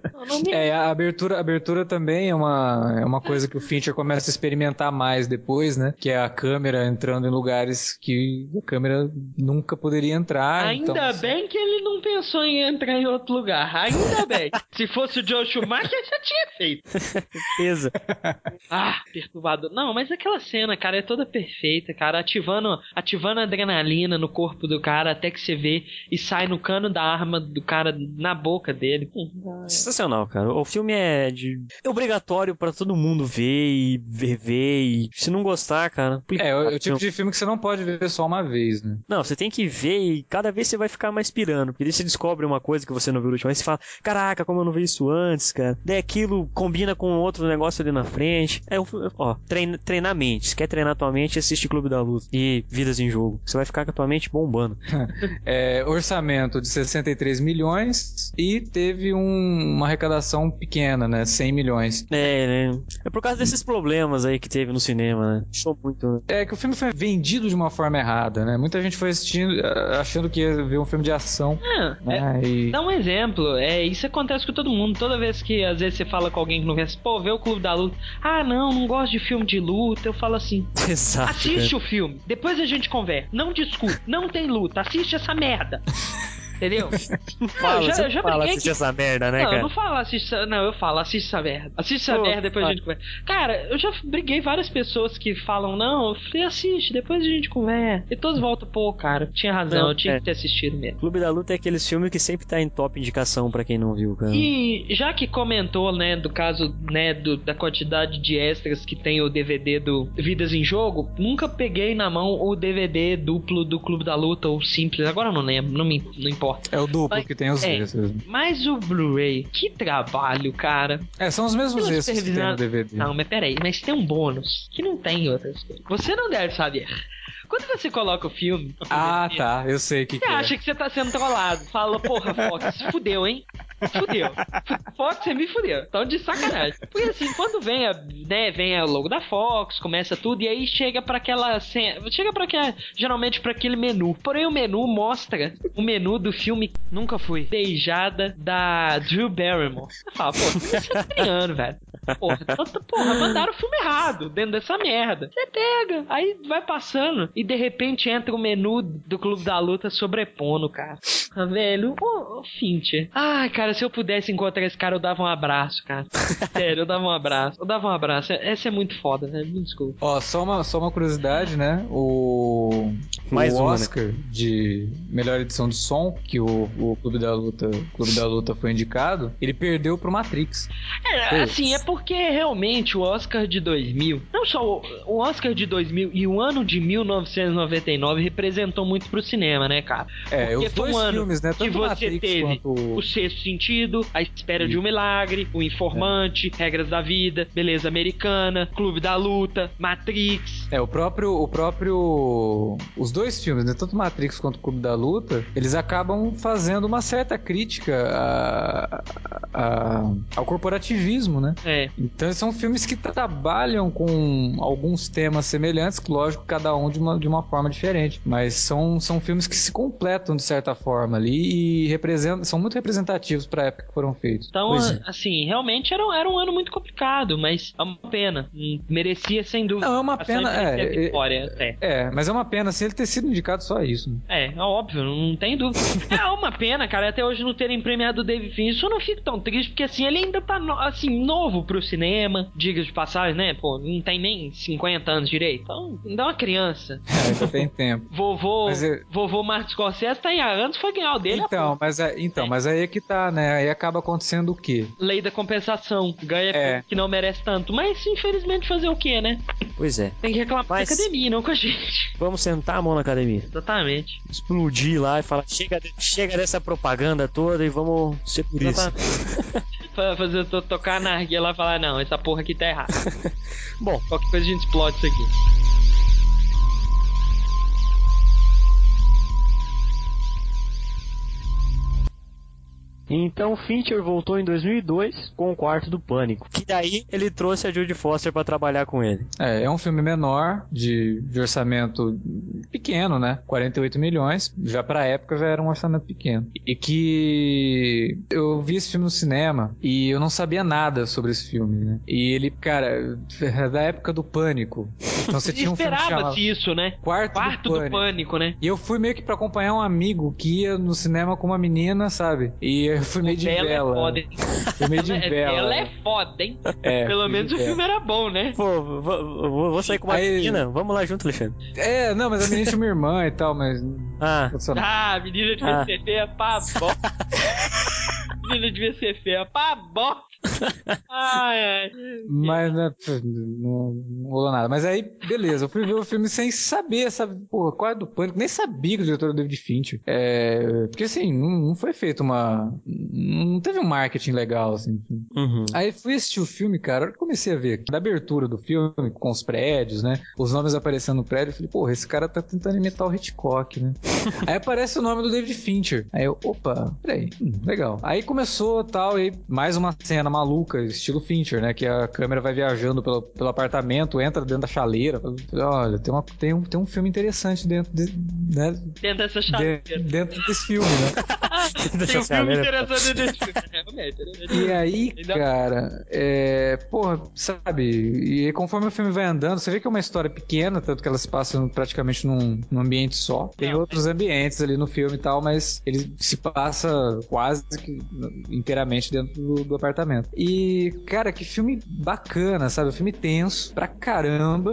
A abertura também é uma coisa que o Fincher começa a experimentar mais depois, né? Que é a câmera entrando em lugares que a câmera nunca poderia entrar. Ainda bem que ele não pensou em entrar em outro lugar. Ainda bem. Se fosse o Joe Schumacher, já tinha feito. Certeza. Perturbador. Não, mas aquela cena, cara, é toda perfeita, cara. Ativando a adrenalina no corpo do cara até que você vê e sai no cano da arma do cara na boca dele. Sensacional, cara. O filme é obrigatório pra todo mundo ver e rever. E se não gostar, cara... É o tipo de filme que você não pode ver só uma vez, né? Não, você tem que ver e cada vez você vai ficar mais pirando. Porque daí você descobre uma coisa que você não viu na última vez e você fala, caraca, como eu não vi isso antes, cara. Daí aquilo combina com outro negócio ali na frente. Treinar a mente. Se quer treinar a tua mente, assiste Clube da Luta e Vidas em Jogo. Você vai ficar com a tua mente bombando. Orçamento de 63 milhões e teve uma arrecadação pequena, né? 100 milhões. Né? É por causa desses problemas aí que teve no cinema, né? Show muito, né? É que o filme foi vendido de uma forma errada, né? Muita gente foi assistindo achando que ia ver um filme de ação. Dá um exemplo. Isso acontece com todo mundo. Toda vez que às vezes você fala com alguém que não conhece, vê o Clube da Luta. Não gosto de filme de luta. Eu falo assim, exato, assiste o filme, depois a gente conversa. Não discute, não tem luta, assiste essa merda. Entendeu? Já fala, assiste essa merda, né, cara? Eu não falo assiste essa merda. Assiste essa merda, depois a gente conversa. Cara, eu já briguei várias pessoas que falam, eu falei, assiste, depois a gente conversa. E todos voltam, cara, tinha razão, eu tinha que ter assistido mesmo. Clube da Luta é aqueles filmes que sempre tá em top indicação pra quem não viu, cara. E já que comentou, né, do caso, né, da quantidade de extras que tem o DVD do Vidas em Jogo, nunca peguei na mão o DVD duplo do Clube da Luta ou simples, agora eu não lembro, não importa. É o duplo que tem os extras. Mas o Blu-ray, que trabalho, cara. São os mesmos extras que tem no DVD. Não, mas peraí, mas tem um bônus que não tem em outras coisas. Você não deve saber. Quando você coloca o filme... tá, eu sei o que você acha que você tá sendo trollado. Fala, porra, Fox, se fudeu, hein? Fudeu. Fox, você me fudeu. Então, de sacanagem. Porque assim, quando vem o logo da Fox, começa tudo, e aí chega pra aquela cena... geralmente pra aquele menu. Porém, o menu mostra o menu do filme Nunca Fui. Beijada da Drew Barrymore. Você fala, você tá criando, velho. Porra, mandaram o filme errado dentro dessa merda. Você pega, aí vai passando e de repente entra o menu do Clube da Luta sobrepondo, cara. Velho, Fincher. Cara, se eu pudesse encontrar esse cara, eu dava um abraço, cara. Sério, eu dava um abraço. Essa é muito foda, né? Me desculpa. Só uma curiosidade, né? O Oscar, né, de melhor edição de som, que o Clube da Luta foi indicado, ele perdeu pro Matrix. Assim, é porque realmente o Oscar de 2000, não só o Oscar de 2000 e o ano de 1999 representou muito pro cinema, né, cara? Porque os dois filmes, né? Tanto que você Matrix teve quanto... O Sexto Sentido, A Espera de um Milagre, O Informante, Regras da Vida, Beleza Americana, Clube da Luta, Matrix. Os dois filmes, né? Tanto Matrix quanto o Clube da Luta, eles acabam fazendo uma certa crítica ao corporativismo, né? Então são filmes que trabalham com alguns temas semelhantes, lógico, cada um de uma forma diferente, mas são filmes que se completam de certa forma ali e são muito representativos pra época que foram feitos. Então, assim, realmente era um ano muito complicado, mas é uma pena. Merecia, sem dúvida. Não, é uma pena, vitória, mas é uma pena, assim, ele ter sido indicado só isso. Né? É óbvio, não tem dúvida. É uma pena, cara, até hoje não terem premiado o David Fincher. Eu não fico tão triste, porque assim, ele ainda tá, novo pro cinema, diga de passagem, né? Não tem nem 50 anos direito. Então, ainda é uma criança. Ainda tem tempo. Vovô Martin Scorsese tá em anos, foi ganhar o dele. Mas aí é que tá, né? Aí acaba acontecendo o quê? Lei da compensação. Ganha que não merece tanto. Mas, infelizmente, fazer o quê, né? Pois é. Tem que reclamar com a academia, não com a gente. Vamos sentar a mão na academia. Exatamente. Explodir lá e falar, chega dessa propaganda toda e vamos ser por isso. pra fazer tocar na narguilha lá e falar, não, essa porra aqui tá errada. Bom, qualquer coisa a gente explode isso aqui. Então Fincher voltou em 2002 com o Quarto do Pânico. Que daí ele trouxe a Jodie Foster pra trabalhar com ele. É um filme menor, de orçamento pequeno, né? 48 milhões. Já pra época já era um orçamento pequeno. E que eu vi esse filme no cinema e eu não sabia nada sobre esse filme, né? E ele, cara, é da época do Pânico. Então você tinha um filme Esperava-se isso, né? Quarto do Pânico, né? E eu fui meio que pra acompanhar um amigo que ia no cinema com uma menina, sabe? E eu fui meio de vela. É foda, hein? Fui meio de vela. Ela é foda, hein? É, pelo menos o filme era bom, né? Pô, vou sair com uma menina. Vamos lá junto, Alexandre. Não, mas a menina tinha uma irmã e tal, mas... a menina devia ser feia pra bom. Menina devia ser feia pra bom. Ai. Mas não rolou nada. Mas aí, beleza, eu fui ver o filme sem saber, sabe? Porra, qual é do Pânico? Nem sabia que o diretor era o David Fincher. Porque assim, não foi feito não teve um marketing legal, assim. Uhum. Aí fui assistir o filme, cara, eu comecei a ver da abertura do filme, com os prédios, né? Os nomes aparecendo no prédio, eu falei, porra, esse cara tá tentando imitar o Hitchcock, né? Aí aparece o nome do David Fincher. Aí eu, opa, peraí, legal. Aí começou tal, e mais uma cena maluca, estilo Fincher, né? Que a câmera vai viajando pelo apartamento, entra dentro da chaleira. Olha, tem um filme interessante dentro né? Dentro dessa chaleira. Dentro desse filme, né? Tem um filme interessante dentro desse filme. Realmente. E aí, cara, porra, sabe? E conforme o filme vai andando, você vê que é uma história pequena, tanto que ela se passa praticamente num ambiente só. Tem outros ambientes ali no filme e tal, mas ele se passa quase que inteiramente dentro do apartamento. E, cara, que filme bacana, sabe? Um filme tenso pra caramba.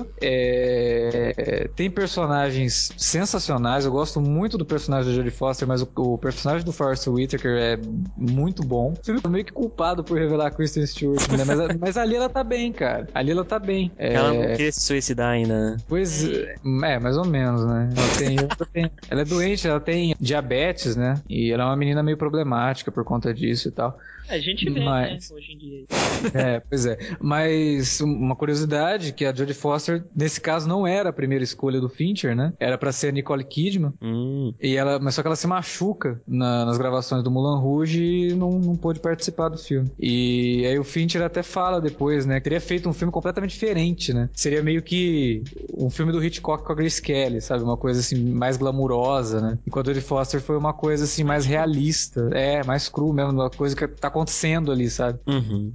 Tem personagens sensacionais. Eu gosto muito do personagem da Jodie Foster, mas o personagem do Forest Whitaker é muito bom. O filme é meio que culpado por revelar a Kristen Stewart, né? Mas ali ela tá bem, cara. Ali ela tá bem. Ela não queria se suicidar ainda, né? Pois mais ou menos, né? Ela é doente, ela tem diabetes, né? E ela é uma menina meio problemática por conta disso e tal. A gente vê, né? Hoje em dia. Pois é. Mas uma curiosidade, que a Jodie Foster, nesse caso, não era a primeira escolha do Fincher, né? Era pra ser a Nicole Kidman. Mas só que ela se machuca nas gravações do Moulin Rouge e não pôde participar do filme. E aí o Fincher até fala depois, né? Teria feito um filme completamente diferente, né? Seria meio que um filme do Hitchcock com a Grace Kelly, sabe? Uma coisa assim, mais glamurosa, né? E com a Jodie Foster foi uma coisa assim, mais realista. Mais cru mesmo, uma coisa que tá acontecendo ali, sabe? Uhum.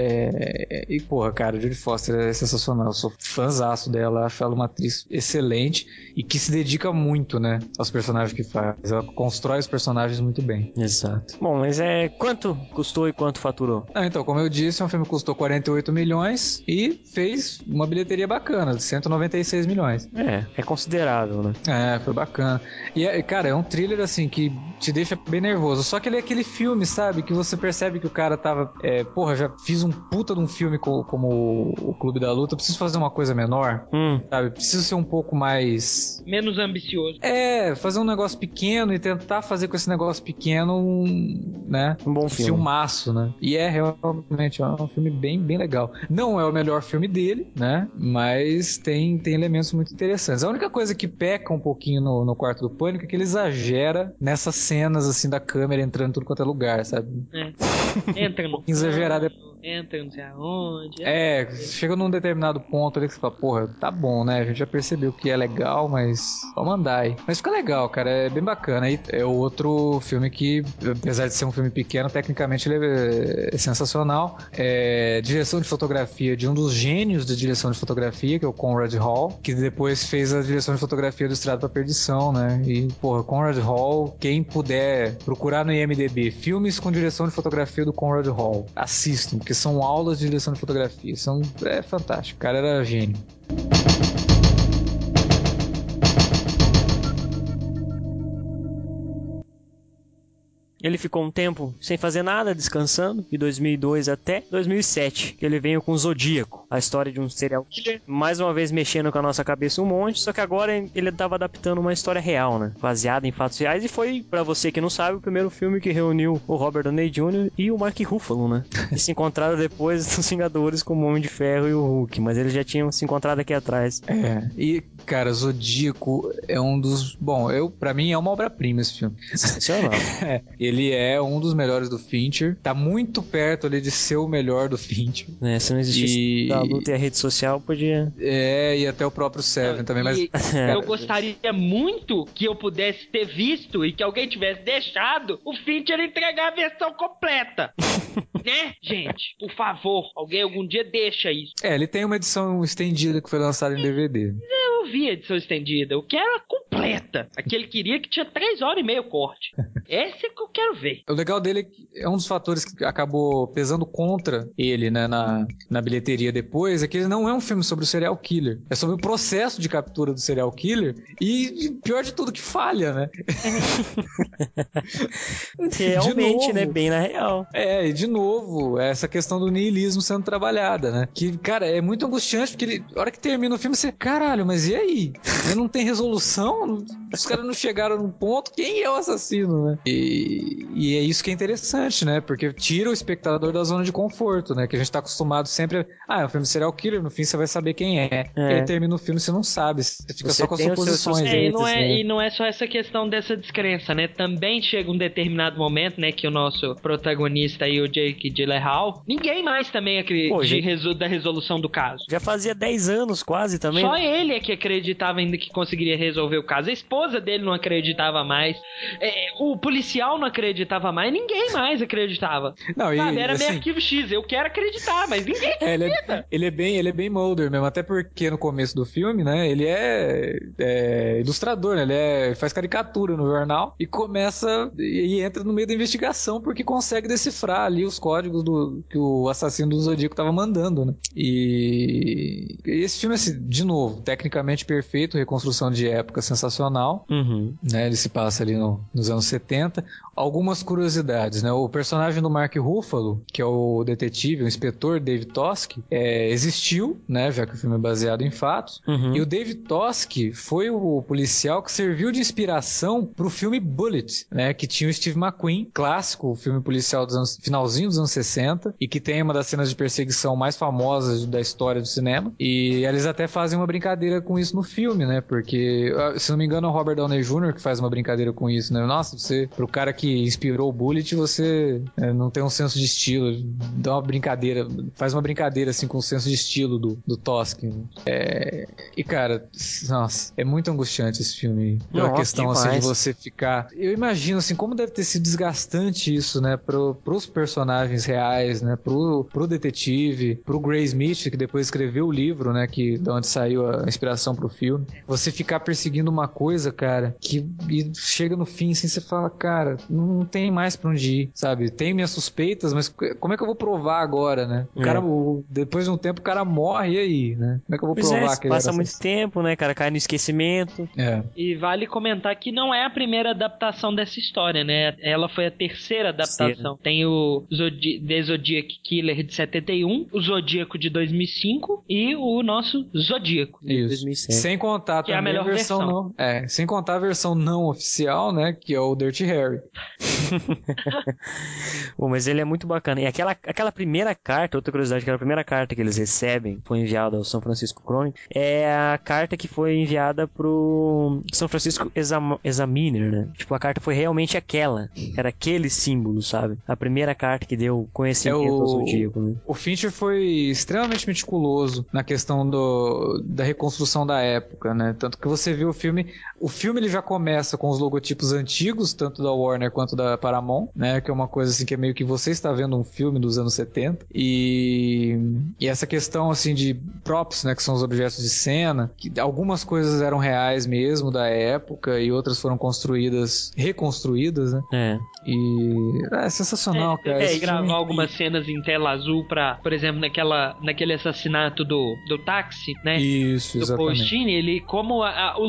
E porra, cara, a Jodie Foster é sensacional. Eu sou fãzaço dela, acho ela uma atriz excelente e que se dedica muito, né, aos personagens que faz. Ela constrói os personagens muito bem. Exato. Bom, mas quanto custou e quanto faturou? Então, como eu disse, é um filme que custou 48 milhões e fez uma bilheteria bacana, de 196 milhões. É considerável, né? Foi bacana. E, cara, é um thriller, assim, que te deixa bem nervoso. Só que ele é aquele filme, sabe, que você percebe que o cara tava... já fiz um puta de um filme como o Clube da Luta, preciso fazer uma coisa menor, sabe? Preciso ser um pouco mais... menos ambicioso. Fazer um negócio pequeno e tentar fazer com esse negócio pequeno um bom filme. Filmaço, né? E realmente um filme bem, bem legal. Não é o melhor filme dele, né? Mas tem elementos muito interessantes. A única coisa que peca um pouquinho no Quarto do Pânico é que ele exagera nessas cenas, assim, da câmera entrando em tudo quanto é lugar, sabe? Entra no exagerado. Entra não sei aonde. Chega num determinado ponto ali que você fala, porra, tá bom, né? A gente já percebeu que é legal, mas vamos andar aí. Mas fica legal, cara, é bem bacana. E é outro filme que, apesar de ser um filme pequeno, tecnicamente ele é sensacional. Direção de fotografia de um dos gênios de direção de fotografia, que é o Conrad Hall, que depois fez a direção de fotografia do Estrada pra Perdição, né? E, porra, Conrad Hall, quem puder procurar no IMDb filmes com direção de fotografia do Conrad Hall, assistam, porque são aulas de direção de fotografia. É fantástico. O cara era gênio. ele ficou um tempo sem fazer nada, descansando, de 2002 até 2007, que ele veio com Zodíaco, a história de um serial killer, mais uma vez mexendo com a nossa cabeça um monte, só que agora ele estava adaptando uma história real, né? Baseada em fatos reais, e foi, pra você que não sabe, o primeiro filme que reuniu o Robert Downey Jr. e o Mark Ruffalo, né? E se encontraram depois dos Vingadores como o Homem de Ferro e o Hulk, mas eles já tinham se encontrado aqui atrás. E, cara, Zodíaco é um dos... Bom, pra mim é uma obra-prima esse filme. Sensacional. Ele é um dos melhores do Fincher, tá muito perto ali de ser o melhor do Fincher. Se não existisse a luta e a rede social, podia... E até o próprio Seven também, mas... Eu gostaria muito que eu pudesse ter visto e que alguém tivesse deixado o Fincher entregar a versão completa. Né, gente? Por favor, alguém algum dia deixa isso. Ele tem uma edição estendida que foi lançada em DVD. Eu vi a edição estendida. Eu quero a completa. Aquele queria que tinha 3 horas e meia o corte. Esse é que eu quero ver. O legal dele é um dos fatores que acabou pesando contra ele, né, na bilheteria depois, é que ele não é um filme sobre o serial killer. É sobre o processo de captura do serial killer e, pior de tudo, que falha, né? Realmente, né? Bem na real. E de novo, essa questão do niilismo sendo trabalhada, né? Que, cara, é muito angustiante, porque a hora que termina o filme, você, caralho, mas e aí? Ele não tem resolução? Os caras não chegaram num ponto, quem é o assassino, né? E é isso que é interessante, né? Porque tira o espectador da zona de conforto, né? Que a gente tá acostumado sempre é um filme serial killer, no fim você vai saber quem é. E aí termina o filme, você não sabe, você fica só com as suposições. E não é só essa questão dessa descrença, né? Também chega um determinado momento, né, que o nosso protagonista aí, o Jake Gyllenhaal, ninguém mais também acredita da resolução do caso. Já fazia 10 anos quase também. Só ele é que acreditava ainda que conseguiria resolver o caso. A esposa dele não acreditava mais. O policial não acreditava mais. Ninguém mais acreditava. Não, era assim, meio Arquivo X. Eu quero acreditar, mas ninguém acredita. Ele é bem Mulder mesmo. Até porque no começo do filme, né, ele é ilustrador, né? Ele faz caricatura no jornal e começa e entra no meio da investigação porque consegue decifrar ali os códigos que o assassino do Zodíaco tava mandando, né? E esse filme, assim, de novo, tecnicamente perfeito, reconstrução de época sensacional, né? Ele se passa ali nos anos 70. Algumas curiosidades, né? O personagem do Mark Ruffalo, que é o detetive, o inspetor David Toschi, existiu, né? Já que o filme é baseado em fatos. E o David Toschi foi o policial que serviu de inspiração pro filme Bullitt, né? Que tinha o Steve McQueen, clássico, o filme policial finalzinho dos anos 60, e que tem uma das cenas de perseguição mais famosas da história do cinema. E eles até fazem uma brincadeira com isso no filme, né? Porque, se não me engano, é o Robert Downey Jr. que faz uma brincadeira com isso, né? Nossa, pro cara que inspirou o Bullitt, você não tem um senso de estilo. Dá uma brincadeira, faz uma brincadeira assim com o senso de estilo do Toschi. E, cara, nossa, é muito angustiante esse filme. Pela questão assim de você ficar... Eu imagino assim, como deve ter sido desgastante isso, né? Pros personagens reais, né? Pro detetive, pro Gray Smith, que depois escreveu o livro, né? De onde saiu a inspiração pro filme. Você ficar perseguindo uma coisa, cara, e chega no fim assim, você fala, cara, não tem mais pra onde ir, sabe? Tenho minhas suspeitas, mas como é que eu vou provar agora, né? O cara, depois de um tempo, o cara morre, e aí, né? Como é que eu vou provar que ele passa muito tempo, né, cara? Cai no esquecimento. E vale comentar que não é a primeira adaptação dessa história, né? Ela foi a terceira adaptação. Tem o The Zodiac Killer de 71, o Zodíaco de 2005 e o nosso Zodíaco de 2007. Sem contar que também é a melhor versão não. Sem contar a versão não oficial, né? Que é o Dirty Harry. Mas ele é muito bacana. E aquela primeira carta, outra curiosidade, aquela primeira carta que eles recebem, foi enviada ao São Francisco Chronicle, é a carta que foi enviada pro São Francisco Examiner, né? Tipo, a carta foi realmente aquela. Era aquele símbolo, sabe? A primeira carta que deu conhecimento ao Zodíaco, né? O Fincher foi extremamente meticuloso na questão da reconstrução da época, né? Tanto que você viu o filme ele já começa com os logotipos antigos, tanto da Warner quanto da Paramount, né? Que é uma coisa assim que é meio que você está vendo um filme dos anos 70. E essa questão assim de props, né? Que são os objetos de cena, que algumas coisas eram reais mesmo da época e outras foram reconstruídas, né? E é sensacional, cara. E gravar algumas cenas em tela azul pra, por exemplo, naquele assassinato do táxi, né? Isso, do exatamente. Paul Stine, ele, como o lugar mudou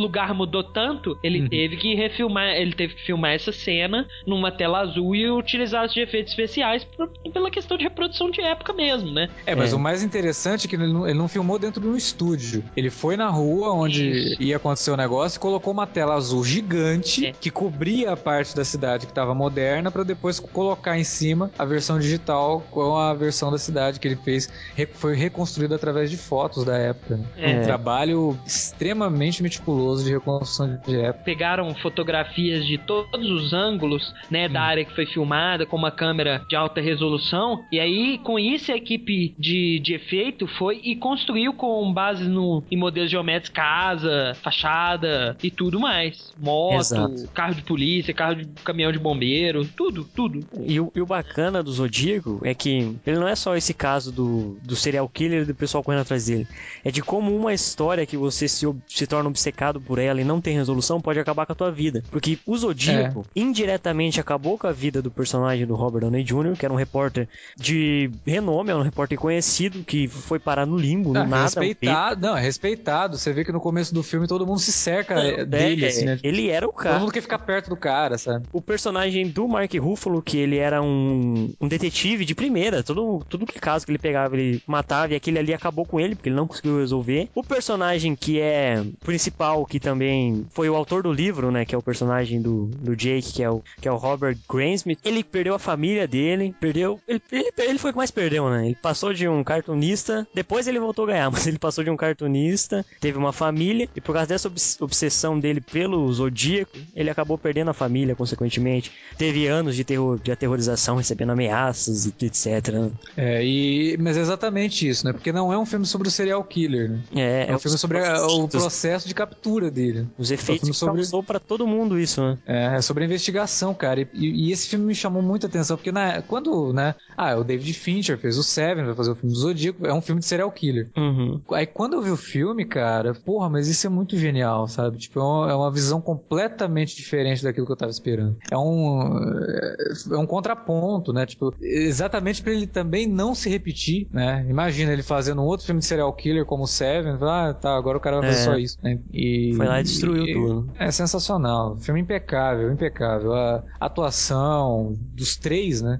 incomodou tanto, ele teve que refilmar, ele teve que filmar essa cena numa tela azul e utilizar os efeitos especiais pela questão de reprodução de época mesmo, né? Mas o mais interessante é que ele não filmou dentro de um estúdio. Ele foi na rua onde ia acontecer o negócio e colocou uma tela azul gigante que cobria a parte da cidade que estava moderna pra depois colocar em cima a versão digital com a versão da cidade que ele fez. Foi reconstruído através de fotos da época. Né? Um trabalho extremamente meticuloso de reconstrução de época. Pegaram fotografias de todos os ângulos, né, da área que foi filmada com uma câmera de alta resolução, e aí com isso a equipe de efeito foi e construiu com base em modelos geométricos casa, fachada e tudo mais. Moto, carro de polícia, caminhão de bombeiro, tudo. E o bacana do Zodíaco é que ele não é só esse caso do serial killer e do pessoal correndo atrás dele. É de como uma história que você se torna obcecado por ela e não tem resolução pode acabar com a tua vida. Porque o Zodíaco indiretamente acabou com a vida do personagem do Robert Downey Jr., que era um repórter de renome, era um repórter conhecido que foi parar no limbo, no nada. É respeitado. Você vê que no começo do filme todo mundo se cerca dele, assim, né? Ele era o cara. Todo mundo quer ficar perto do cara, sabe? O personagem do Mark Ruffalo, que ele era um detetive de primeira, tudo que caso que ele pegava, ele matava, e aquele ali acabou com ele, porque ele não conseguiu resolver. O personagem que é principal, que também foi o autor do livro, né, que é o personagem do Jake, que é o Robert Graysmith, ele perdeu a família dele, ele foi o que mais perdeu, né? Ele passou de um cartunista, depois ele voltou a ganhar, mas ele passou de um cartunista, teve uma família, e por causa dessa obsessão dele pelo Zodíaco, ele acabou perdendo a família, consequentemente. Teve anos de aterrorização, recebendo ameaças, etc. Mas é exatamente isso, né? Porque não é um filme sobre o serial killer, né? É um filme sobre o processo de captura dele. Os efeitos que causou pra todo mundo isso, né? É sobre a investigação, cara. E esse filme me chamou muita atenção, porque quando, né? O David Fincher fez o Seven, vai fazer o filme do Zodíaco, é um filme de serial killer. Aí quando eu vi o filme, cara, mas isso é muito genial, sabe? Tipo, é uma visão completamente diferente daquilo que eu tava esperando. É um contraponto, né? Tipo, exatamente pra ele também não se repetir, né? Imagina ele fazendo um outro filme de serial killer como o Seven, agora o cara vai fazer só isso, né? Foi lá e destruiu tudo. É sensacional. Filme impecável. A atuação dos três, né?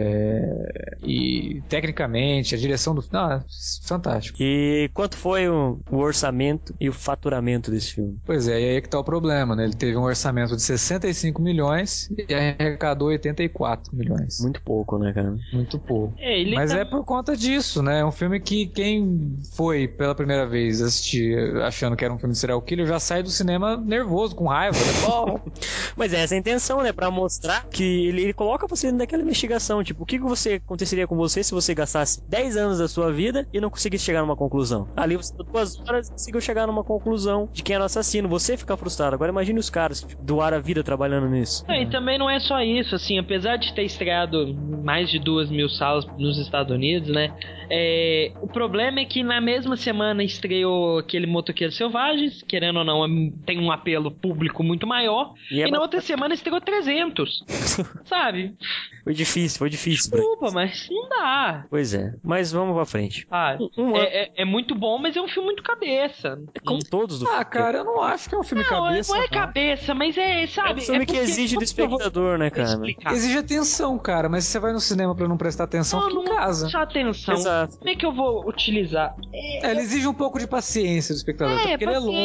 E tecnicamente, a direção do filme, fantástico. E quanto foi o orçamento e o faturamento desse filme? Pois é, e aí é que tá o problema, né? Ele teve um orçamento de 65 milhões e arrecadou 84 milhões. Muito pouco, né, cara? Muito pouco. Mas é por conta disso, né? É um filme que quem foi pela primeira vez assistir achando que era um filme de serial killer já sai do cinema nervoso, com raiva, né? Mas essa é a intenção, né? Pra mostrar que ele coloca você dentro daquela investigação. Tipo, o que aconteceria com você se você gastasse 10 anos da sua vida e não conseguisse chegar numa conclusão? Ali você 2 horas conseguiu chegar numa conclusão de quem era o assassino. Você fica frustrado. Agora imagine os caras que doaram a vida trabalhando nisso. E também não é só isso, assim, apesar de ter estreado mais de 2.000 salas nos Estados Unidos, né? O problema é que na mesma semana estreou aquele Motoqueiros Selvagens, querendo ou não, tem um apelo público muito maior, e na outra semana estreou 300, sabe? Foi difícil. Desculpa, mas não dá. Pois é, mas vamos pra frente. É muito bom, mas é um filme muito cabeça. É como todos do filme. Cara, eu não acho que é um filme cabeça. Não é cabeça, mas sabe? É um filme que exige do espectador, né, cara? Exige atenção, cara, mas se você vai no cinema pra não prestar atenção, fica em casa. Não atenção. Exato. Como é que eu vou utilizar? Ele exige um pouco de paciência do espectador, porque ele é longo.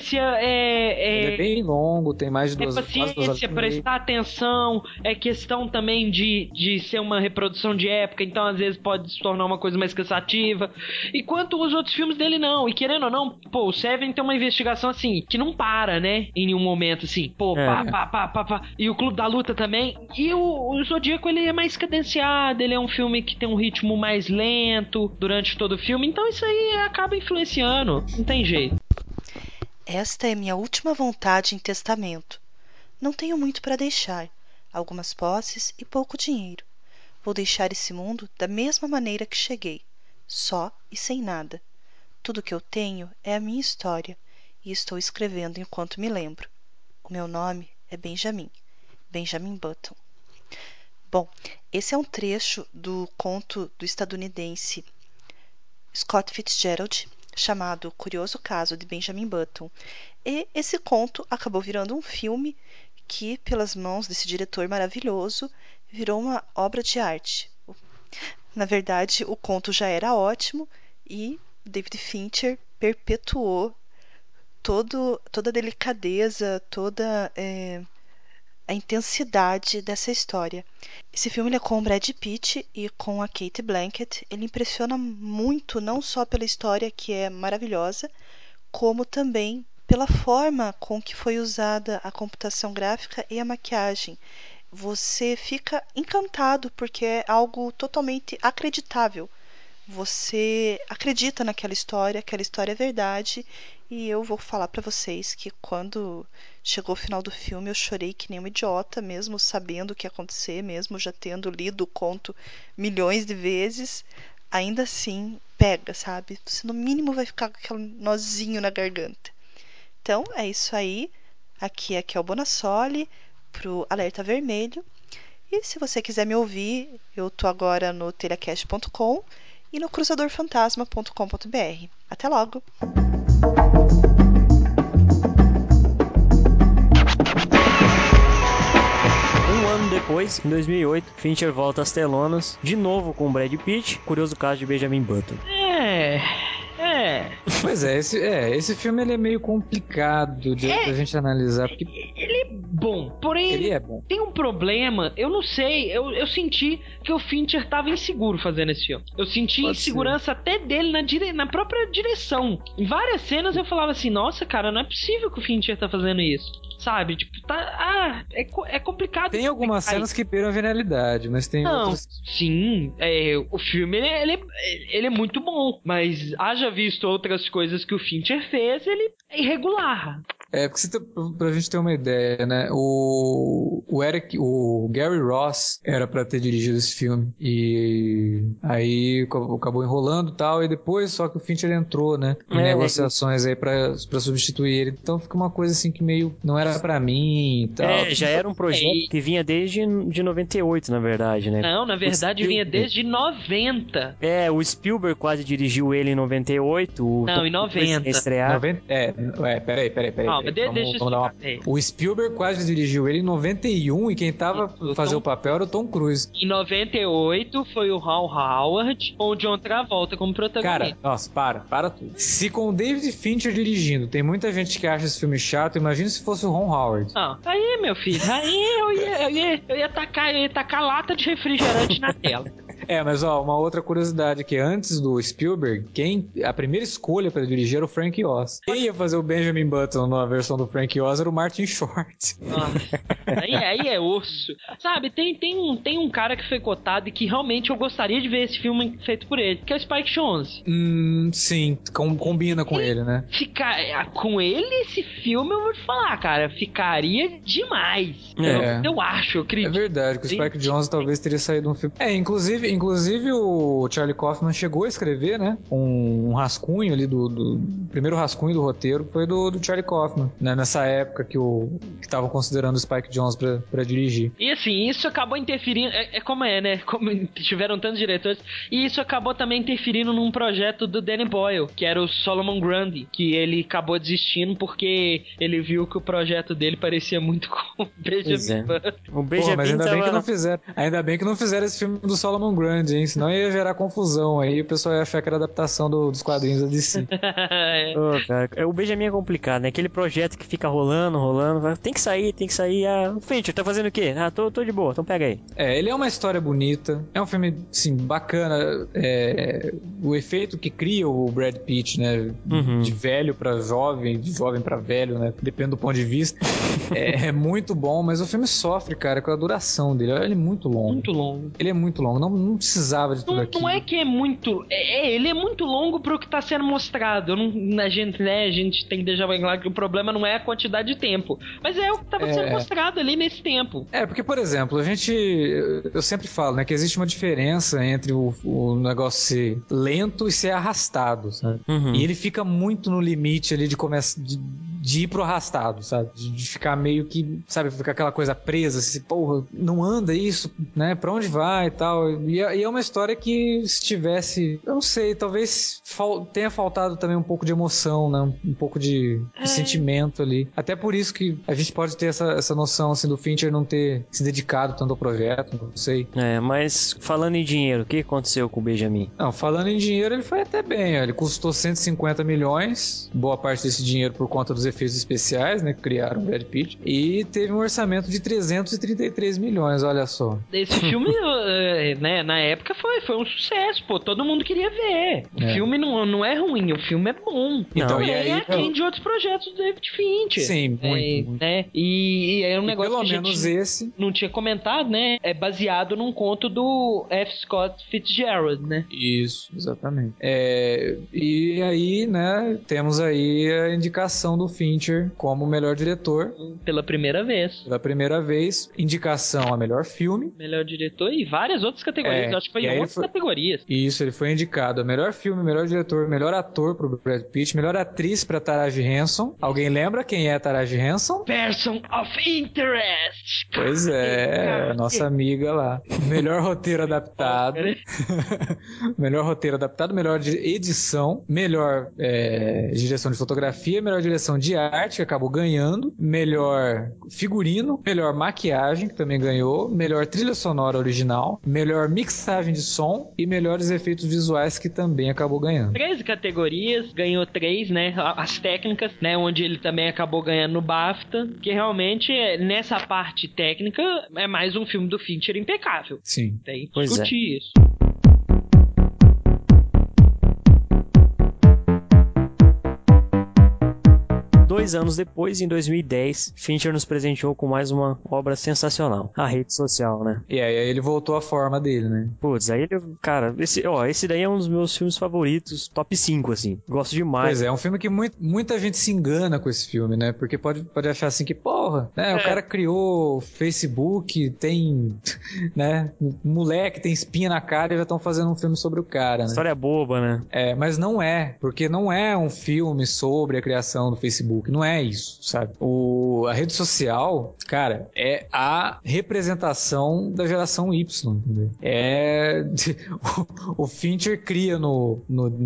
Ele é bem longo, tem mais de 2 horas. Paciência, prestar atenção, é questão também de ser uma reprodução de época, então às vezes pode se tornar uma coisa mais cansativa. Enquanto os outros filmes dele não, e querendo ou não, o Seven tem uma investigação assim, que não para, né? Em nenhum momento, assim, pá. E o Clube da Luta também. E o Zodíaco, ele é mais cadenciado, ele é um filme que tem um ritmo mais lento durante todo o filme, então isso aí acaba influenciando, não tem jeito. Esta é minha última vontade em testamento. Não tenho muito para deixar, algumas posses e pouco dinheiro. Vou deixar esse mundo da mesma maneira que cheguei, só e sem nada. Tudo que eu tenho é a minha história, e estou escrevendo enquanto me lembro. O meu nome é Benjamin Button. Bom, esse é um trecho do conto do estadunidense Scott Fitzgerald, chamado Curioso Caso de Benjamin Button. E esse conto acabou virando um filme que, pelas mãos desse diretor maravilhoso, virou uma obra de arte. Na verdade, o conto já era ótimo e David Fincher perpetuou toda a delicadeza, toda a intensidade dessa história. Esse filme ele é com o Brad Pitt e com a Cate Blanchett. Ele impressiona muito, não só pela história, que é maravilhosa, como também pela forma com que foi usada a computação gráfica e a maquiagem. Você fica encantado porque é algo totalmente acreditável. Você acredita naquela história, aquela história é verdade, e eu vou falar pra vocês que quando chegou o final do filme eu chorei que nem uma idiota, mesmo sabendo o que ia acontecer, mesmo já tendo lido o conto milhões de vezes, ainda assim pega, sabe? Você no mínimo vai ficar com aquele nozinho na garganta. Então é isso aí, aqui é Kel Bonassoli pro Alerta Vermelho, e se você quiser me ouvir, eu tô agora no telhacast.com e no cruzadorfantasma.com.br. Até logo! Um ano depois, em 2008, Fincher volta às telonas, de novo com Brad Pitt, Curioso Caso de Benjamin Button. Pois é, esse filme ele é meio complicado da gente analisar, porque ele é bom, porém ele é bom. Tem um problema, eu não sei, eu senti que o Fincher tava inseguro fazendo esse filme. Eu senti insegurança até dele na própria direção. Em várias cenas eu falava assim, nossa, cara, não é possível que o Fincher tá fazendo isso. Sabe, tipo, é complicado. Tem algumas cenas que perdem a genialidade, mas tem outras... Sim, o filme, ele é muito bom, mas haja visto outras coisas que o Fincher fez, ele é irregular. Pra gente ter uma ideia, né? O Gary Ross era pra ter dirigido esse filme. E aí acabou enrolando e tal. E depois só que o Fincher entrou, né? Em negociações aí pra substituir ele. Então fica uma coisa assim que meio não era pra mim e tal. Já era um projeto que vinha desde de 98, na verdade, né? Não, na verdade vinha desde 90. O Spielberg quase dirigiu ele em 98. Não, em 90. Estrear. Peraí. Vamos dar uma... O Spielberg quase dirigiu ele em 91 e quem tava fazer o papel era o Tom Cruise. Em 98 foi o Ron Howard com o John Travolta como protagonista. Cara, nossa, para tudo. Se com o David Fincher dirigindo, tem muita gente que acha esse filme chato, imagina se fosse o Ron Howard. Não, aí, meu filho, aí eu ia tacar lata de refrigerante na tela. Mas uma outra curiosidade que antes do Spielberg, a primeira escolha para dirigir era o Frank Oz. Quem ia fazer o Benjamin Button na versão do Frank Oz era o Martin Short. Aí é osso. Sabe, tem um cara que foi cotado e que realmente eu gostaria de ver esse filme feito por ele, que é o Spike Jonze. Sim, combina com ele, né? Com ele, esse filme, eu vou te falar, cara, ficaria demais. Eu acho, eu acredito. É verdade, que o Spike Jonze talvez teria saído um filme. Inclusive o Charlie Kaufman chegou a escrever, né? Um rascunho ali do primeiro rascunho do roteiro foi do Charlie Kaufman, né? Nessa época que estavam considerando o Spike Jonze pra dirigir. E assim, isso acabou interferindo, né? Como tiveram tantos diretores, e isso acabou também interferindo num projeto do Danny Boyle, que era o Solomon Grundy, que ele acabou desistindo porque ele viu que o projeto dele parecia muito com o Benjamin Button. O Benjamin mas ainda bem que não fizeram esse filme do Solomon Grundy, hein? Senão ia gerar confusão aí, o pessoal ia achar que era adaptação dos quadrinhos da DC. Cara, o Benjamin é complicado, né? Aquele projeto que fica rolando, tem que sair. O Fincher tá fazendo o quê? Tô de boa, então pega aí. Ele é uma história bonita, é um filme, assim, bacana. O efeito que cria o Brad Pitt, né? De velho pra jovem, de jovem pra velho, né? Depende do ponto de vista. É muito bom, mas o filme sofre, cara, com a duração dele. Ele é muito longo. Muito longo. Ele é muito longo, não precisava de tudo aquilo. Não é que é muito... ele é muito longo pro que tá sendo mostrado. A gente tem que deixar bem claro que o problema não é a quantidade de tempo, mas é o que tava sendo mostrado ali nesse tempo. Porque, por exemplo, eu sempre falo, né, que existe uma diferença entre o negócio ser lento e ser arrastado, sabe? E ele fica muito no limite ali de de ir pro arrastado, sabe? De ficar meio que, sabe, ficar aquela coisa presa, assim, porra, não anda isso, né? Pra onde vai e tal. E é uma história que se tivesse, eu não sei, talvez tenha faltado também um pouco de emoção, né? Um pouco de sentimento ali. Até por isso que a gente pode ter essa noção, assim, do Fincher não ter se dedicado tanto ao projeto, não sei. Mas falando em dinheiro, o que aconteceu com o Benjamin? Não, falando em dinheiro, ele foi até bem, ó. Ele custou 150 milhões, boa parte desse dinheiro por conta dos efeitos especiais, né, que criaram o Brad Pitt, e teve um orçamento de 333 milhões, olha só. Esse filme, né, na época foi um sucesso, pô, todo mundo queria ver. O filme não é ruim, o filme é bom. Então, e aí, é aquém de outros projetos do David Fincher. Sim, muito. Né? E é um negócio pelo que menos a gente esse não tinha comentado, né? É baseado num conto do F. Scott Fitzgerald, né? Isso, exatamente. E aí, né, temos aí a indicação do Fincher como melhor diretor. Pela primeira vez. Pela primeira vez, indicação a melhor filme. Melhor diretor e várias outras categorias. Eu acho que foi em outras categorias. Isso, ele foi indicado a melhor filme, melhor diretor, melhor ator pro Brad Pitt, melhor atriz pra Taraji Henson. Alguém lembra quem é Taraji Henson? Person of Interest. Pois é, nossa amiga lá. Melhor roteiro adaptado. Melhor roteiro adaptado, melhor edição, melhor direção de fotografia, melhor direção de arte, que acabou ganhando, melhor figurino, melhor maquiagem, que também ganhou, melhor trilha sonora original, melhor mixagem de som e melhores efeitos visuais, que também acabou ganhando. 13 categorias, ganhou 3, né? As técnicas, né? Onde ele também acabou ganhando no BAFTA, que realmente, nessa parte técnica, é mais um filme do Fincher impecável. Sim. Tem que discutir isso. 2 anos depois, em 2010, Fincher nos presenteou com mais uma obra sensacional, a rede social, né? E aí ele voltou à forma dele, né? Putz, aí ele, cara, esse daí é um dos meus filmes favoritos, top 5, assim. Gosto demais. Pois é um filme que muita gente se engana com esse filme, né? Porque pode achar assim que, porra, né? O cara criou Facebook, tem, né? Moleque, tem espinha na cara e já estão fazendo um filme sobre o cara, né? História boba, né? Mas não é, porque não é um filme sobre a criação do Facebook, não é isso, sabe? A rede social, cara, é a representação da geração Y, entendeu? O Fincher cria no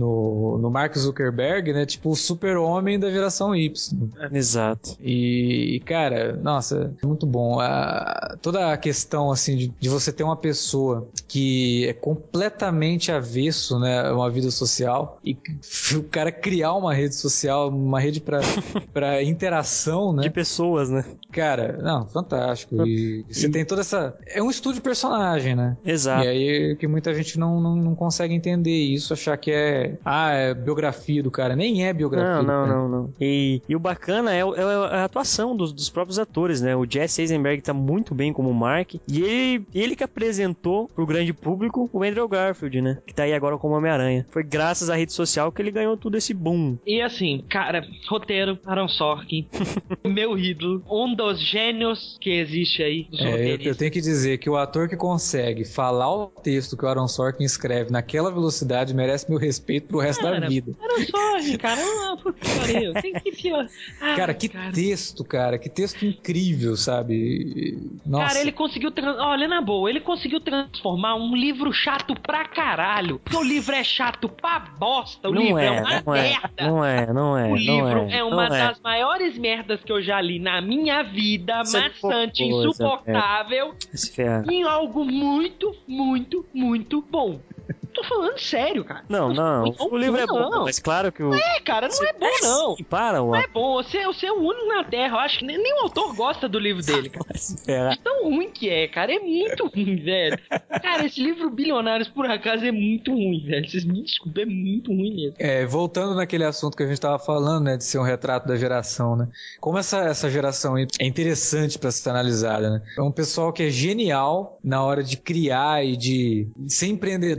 Mark Zuckerberg, né? Tipo, o super-homem da geração Y. Exato. E, cara, nossa, é muito bom. Toda a questão, assim, de você ter uma pessoa que é completamente avesso, né, a uma vida social, e o cara criar uma rede social, uma rede pra interação, né? De pessoas, né? Cara, não, fantástico. E você tem toda essa... É um estudo de personagem, né? Exato. E aí que muita gente não consegue entender isso, achar que é biografia do cara. Nem é biografia. Não. E o bacana é a atuação dos próprios atores, né? O Jesse Eisenberg tá muito bem como Mark, e ele que apresentou pro grande público o Andrew Garfield, né? Que tá aí agora como Homem-Aranha. Foi graças à rede social que ele ganhou todo esse boom. E assim, cara, roteiro, Aaron Sorkin, meu ídolo, um dos gênios que existe aí dos roteiristas. Eu tenho que dizer que o ator que consegue falar o texto que o Aaron Sorkin escreve naquela velocidade merece meu respeito pro resto da vida. Aaron Sorkin, cara, puta que pariu. Tem que pior. Cara, texto, cara, que texto incrível, sabe? Nossa. Cara, ele conseguiu, olha, na boa, ele conseguiu transformar um livro chato pra caralho. Porque o livro é chato pra bosta, o livro é uma merda. Não é. O livro é uma das maiores merdas que eu já li na minha vida, maçante, insuportável, em algo muito, muito, muito bom. Tô falando sério, cara. Não. O livro é bom, mas claro que o... cara, não é bom, não. Não é bom. Você é o único na Terra. Eu acho que nem o autor gosta do livro dele, cara. De tão ruim que é, cara. É muito ruim, velho. Cara, esse livro Bilionários, por acaso, é muito ruim, velho. Vocês me desculpem, é muito ruim mesmo. Voltando naquele assunto que a gente tava falando, né, de ser um retrato da geração, né? Como essa geração é interessante pra ser analisada, né? É um pessoal que é genial na hora de criar e de ser empreendedor,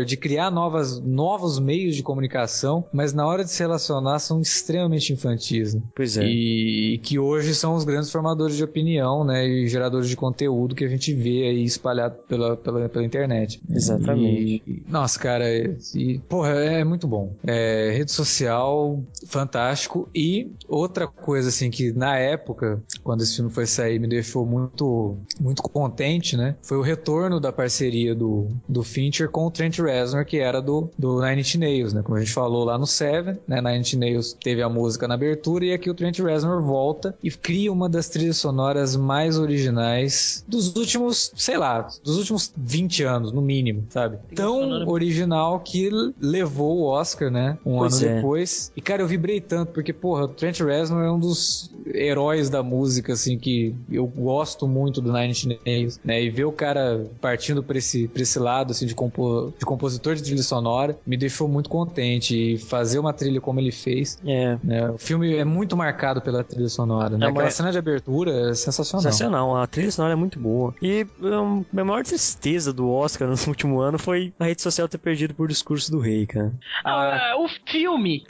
humor, de criar novos meios de comunicação, mas na hora de se relacionar são extremamente infantis, né? Pois é. E que hoje são os grandes formadores de opinião, né? E geradores de conteúdo que a gente vê aí espalhado pela internet. Exatamente. Nossa, cara, porra, é muito bom. Rede social, fantástico. E outra coisa, assim, que na época, quando esse filme foi sair, me deixou muito, muito contente, né? Foi o retorno da parceria do Fincher com o Trent Reznor, que era do Nine Inch Nails, né? Como a gente falou lá no Seven, né? Nine Inch Nails teve a música na abertura e aqui o Trent Reznor volta e cria uma das trilhas sonoras mais originais dos últimos, sei lá, dos últimos 20 anos, no mínimo, sabe? Tão original que levou o Oscar, né? Um ano depois. E, cara, eu vibrei tanto, porque, porra, o Trent Reznor é um dos heróis da música, assim, que eu gosto muito do Nine Inch Nails, né? E ver o cara partindo pra esse lado, assim, de compositor de trilha sonora, me deixou muito contente. E fazer uma trilha como ele fez, né? O filme é muito marcado pela trilha sonora, né? Aquela cena de abertura é sensacional. Sensacional, a trilha sonora é muito boa. E a maior tristeza do Oscar no último ano foi a rede social ter perdido por Discurso do Rei, cara. O filme,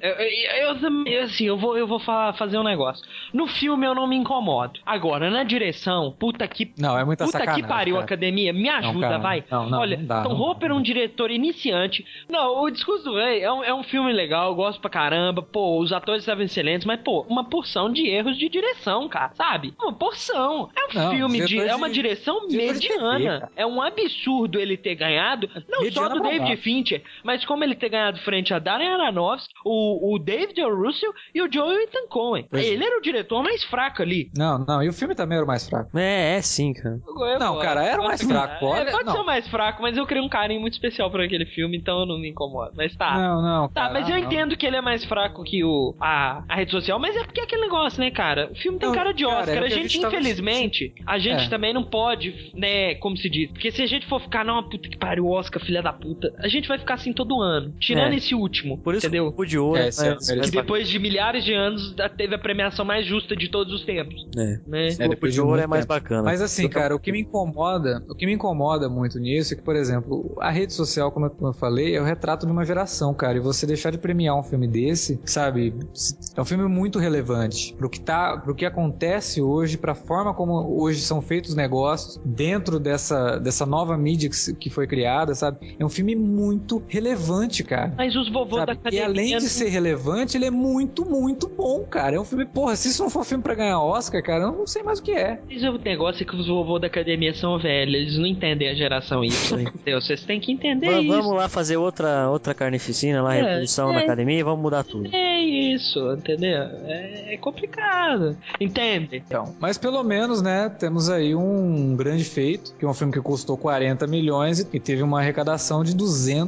eu vou fazer um negócio. No filme eu não me incomodo. Agora, na direção, puta que pariu, cara. Academia, me ajuda, cara, vai. Olha, Tom Hopper é um diretor iniciante. Não, o Discurso do Rei é um filme legal, eu gosto pra caramba. Pô, os atores estavam excelentes, mas, pô, uma porção de erros de direção, cara, sabe? Uma porção. É uma direção mediana. TV, é um absurdo ele ter ganhado, não mediana só do David Fincher, mas como ele ter ganhado frente a Darren Aronofsky, o David O. Russell e o Joel Ethan Coen. Ele era o diretor mais fraco ali. Não, e o filme também era o mais fraco. Sim, cara. Cara, era o mais fraco. Pode ser o mais fraco, mas eu criei um carinho muito especial por aquele filme, então eu não me incomodo. Mas tá. Não, tá, cara, mas eu entendo que ele é mais fraco que a rede social, mas é porque é aquele negócio, né, cara? O filme tem cara de Oscar. A gente, infelizmente, a gente também não pode, né, como se diz, porque se a gente for ficar, não, puta que pariu, Oscar, filha da puta, a gente vai ficar assim todo ano, tirando esse último, por isso, entendeu? O de ouro, que depois de milhares de anos teve a premiação mais justa de todos os tempos. Né? O de ouro é mais bacana. Mas assim, cara, o que me incomoda muito nisso é que, por exemplo, a rede social, como eu falei, é o retrato de uma geração, cara, e você deixar de premiar um filme desse, sabe, é um filme muito relevante pro que acontece hoje, pra forma como hoje são feitos os negócios dentro dessa nova mídia que foi criada, sabe? É um filme muito relevante, cara. Mas os vovôs da academia... E além de ser relevante, ele é muito, muito bom, cara. É um filme, porra, se isso não for filme pra ganhar Oscar, cara, eu não sei mais o que é. Mas o negócio é que os vovôs da academia são velhos, eles não entendem a geração Y, entendeu? Vocês têm que entender isso. Vamos lá fazer outra carnificina lá, revolução na academia e vamos mudar tudo. É isso, entendeu? É complicado, entende? Então, mas pelo menos, né, temos aí um grande feito, que é um filme que custou 40 milhões e teve uma arrecadação de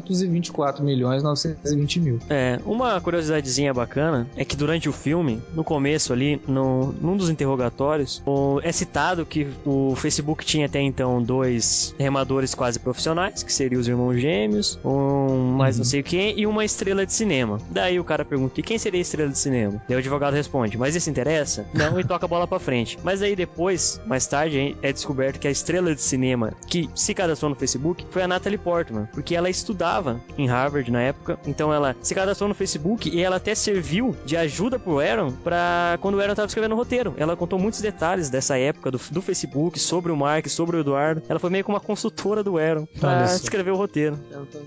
224.920.000. Uma curiosidadezinha bacana é que durante o filme, no começo ali, num dos interrogatórios, é citado que o Facebook tinha até então 2 remadores quase profissionais, que seriam os irmãos gêmeos, mais não sei o que, e uma estrela de cinema. Daí o cara pergunta, e quem seria a estrela de cinema? Daí o advogado responde, mas isso interessa? Não, e toca a bola pra frente. Mas aí depois, mais tarde, é descoberto que a estrela de cinema que se cadastrou no Facebook foi a Natalie Portman, porque ela estudava em Harvard na época, então ela se cadastrou no Facebook e ela até serviu de ajuda pro Aaron pra quando o Aaron tava escrevendo o roteiro. Ela contou muitos detalhes dessa época do Facebook, sobre o Mark, sobre o Eduardo. Ela foi meio que uma consultora do Aaron pra escrever o roteiro.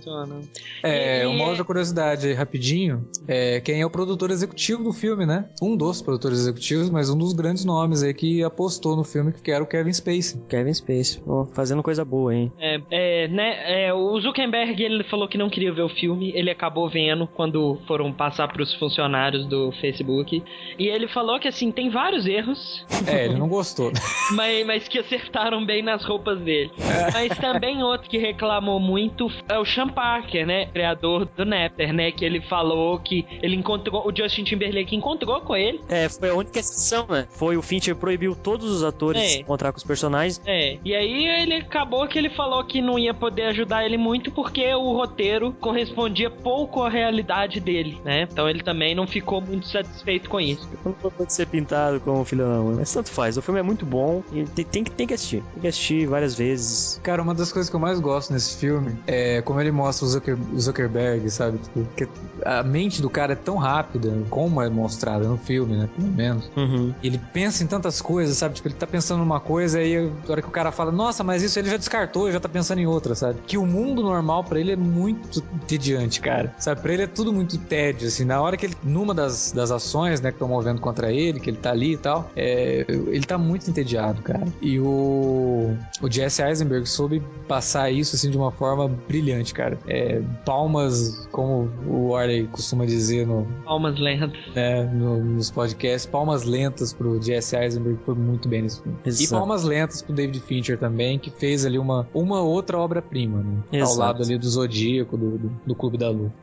Uma outra curiosidade aí, rapidinho, quem é o produtor executivo do filme, né? Um dos produtores executivos, mas um dos grandes nomes aí que apostou no filme, que era o Kevin Spacey. Fazendo coisa boa, hein? O Zuckerberg, ele falou que não queria ver o filme, ele acabou vendo quando foram passar pros funcionários do Facebook, e ele falou que, assim, tem vários erros. Ele não gostou. mas que acertaram bem nas roupas dele. Mas também outro que reclamou muito é o Sean Parker, né? Criador do Napster, né? Que ele falou que ele encontrou, o Justin Timberlake encontrou com ele. Foi a única exceção, né? Foi o Fincher proibiu todos os atores de encontrar com os personagens. E aí ele acabou que ele falou que não ia poder ajudar ele muito porque o roteiro correspondia pouco à realidade dele, né? Então ele também não ficou muito satisfeito com isso. Não pode ser pintado como filho da mãe, mas tanto faz. O filme é muito bom e tem que assistir. Tem que assistir várias vezes. Cara, uma das coisas que eu mais gosto nesse filme é como ele mostra o Zuckerberg, sabe? Tipo, que a mente do cara é tão rápida, como é mostrada no filme, né? Pelo menos. Uhum. Ele pensa em tantas coisas, sabe? Tipo, ele tá pensando numa coisa e aí, na hora que o cara fala, nossa, mas isso ele já descartou, já tá pensando em outra, sabe? Que o mundo normal pra ele é muito entediante, cara. Sabe? Pra ele é tudo muito tédio, assim. Na hora que ele, numa das ações, né, que estão movendo contra ele, que ele tá ali e tal, ele tá muito entediado, cara. E o Jesse Eisenberg soube passar isso, assim, de uma forma brilhante, cara. Palmas, como o Warley costuma dizer palmas lentas. Nos podcasts, palmas lentas pro Jesse Eisenberg, foi muito bem nesse filme. Exato. E palmas lentas pro David Fincher também, que fez ali uma outra obra-prima, né? Exato. Ao lado ali do Zodíaco, do Clube da Luta.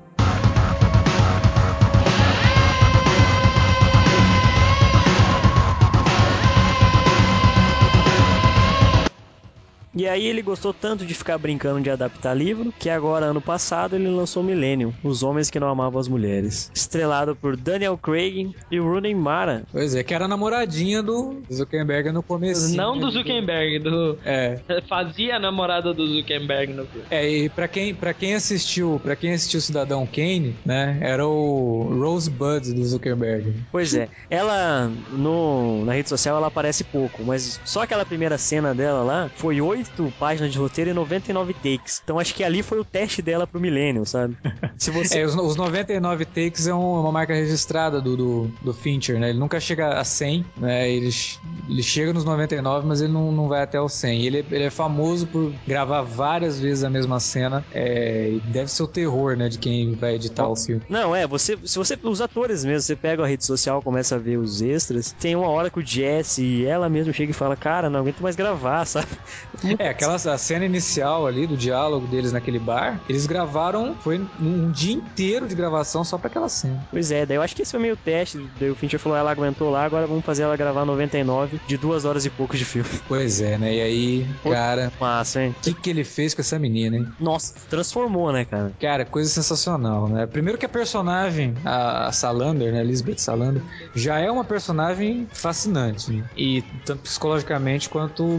E aí ele gostou tanto de ficar brincando de adaptar livro, que agora, ano passado, ele lançou Millennium, Os Homens que Não Amavam as Mulheres. Estrelado por Daniel Craig e Rooney Mara. Pois é, que era a namoradinha do Zuckerberg no comecinho. Não do Zuckerberg, fazia a namorada do Zuckerberg no filme. E pra quem assistiu Cidadão Kane, né, era o Rosebud do Zuckerberg. Pois é, ela na rede social ela aparece pouco, mas só aquela primeira cena dela lá foi 8 páginas de roteiro e 99 takes. Então acho que ali foi o teste dela pro Millennium, sabe? Se você... os 99 takes é uma marca registrada do Fincher, né? Ele nunca chega a 100, né? Ele chega nos 99, mas ele não vai até o 100. Ele é famoso por gravar várias vezes a mesma cena. Deve ser o terror, né? De quem vai editar o filme. Não, se você... Os atores mesmo, você pega a rede social, começa a ver os extras, tem uma hora que o Jesse e ela mesmo chega e fala, cara, não aguento mais gravar, sabe? A cena inicial ali do diálogo deles naquele bar, eles gravaram, foi um dia inteiro de gravação só pra aquela cena. Pois é, daí eu acho que esse foi meio teste, daí o Fincher falou, ela aguentou lá, agora vamos fazer ela gravar 99 de 2 horas e pouco de filme. Pois é, né? E aí, cara... Massa, hein? O que ele fez com essa menina, hein? Nossa, transformou, né, cara? Cara, coisa sensacional, né? Primeiro que a personagem, a Salander, né? Elizabeth Salander, já é uma personagem fascinante, né? E tanto psicologicamente quanto...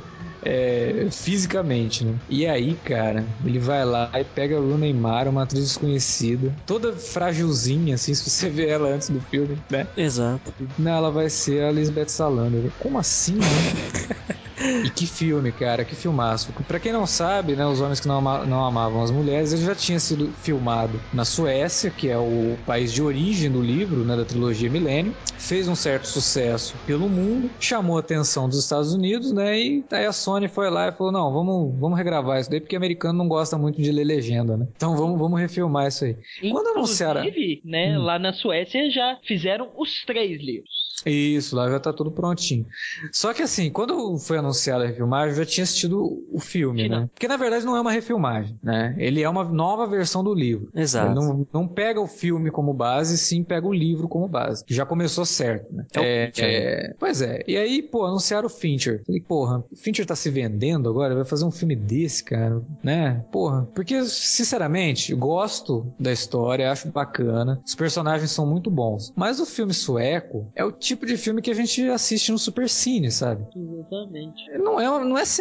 fisicamente, né? E aí, cara, ele vai lá e pega a Rooney Mara, uma atriz desconhecida, toda frágilzinha, assim, se você vê ela antes do filme, né? Exato. Não, ela vai ser a Elizabeth Salander. Como assim, né? E que filme, cara, que filmaço. Pra quem não sabe, né, Os Homens que Não Amavam as Mulheres, ele já tinha sido filmado na Suécia, que é o país de origem do livro, né, da trilogia Millennium. Fez um certo sucesso pelo mundo, chamou a atenção dos Estados Unidos, né, e aí a Sony foi lá e falou, não, vamos regravar isso daí, porque americano não gosta muito de ler legenda, né? Então vamos refilmar isso aí. Quando anunciaram... né, lá na Suécia já fizeram os 3 livros. Isso, lá já tá tudo prontinho. Só que assim, quando foi anunciada a refilmagem, eu já tinha assistido o filme, né? Porque na verdade não é uma refilmagem, né? Ele é uma nova versão do livro. Exato. Ele não pega o filme como base, sim pega o livro como base. Que já começou certo, né? Pois é. E aí, pô, anunciaram o Fincher. Falei, porra, o Fincher tá se vendendo agora? Vai fazer um filme desse, cara? Né? Porra. Porque, sinceramente, eu gosto da história, acho bacana. Os personagens são muito bons. Mas o filme sueco é o tipo de filme que a gente assiste no Supercine, sabe? Exatamente. Não é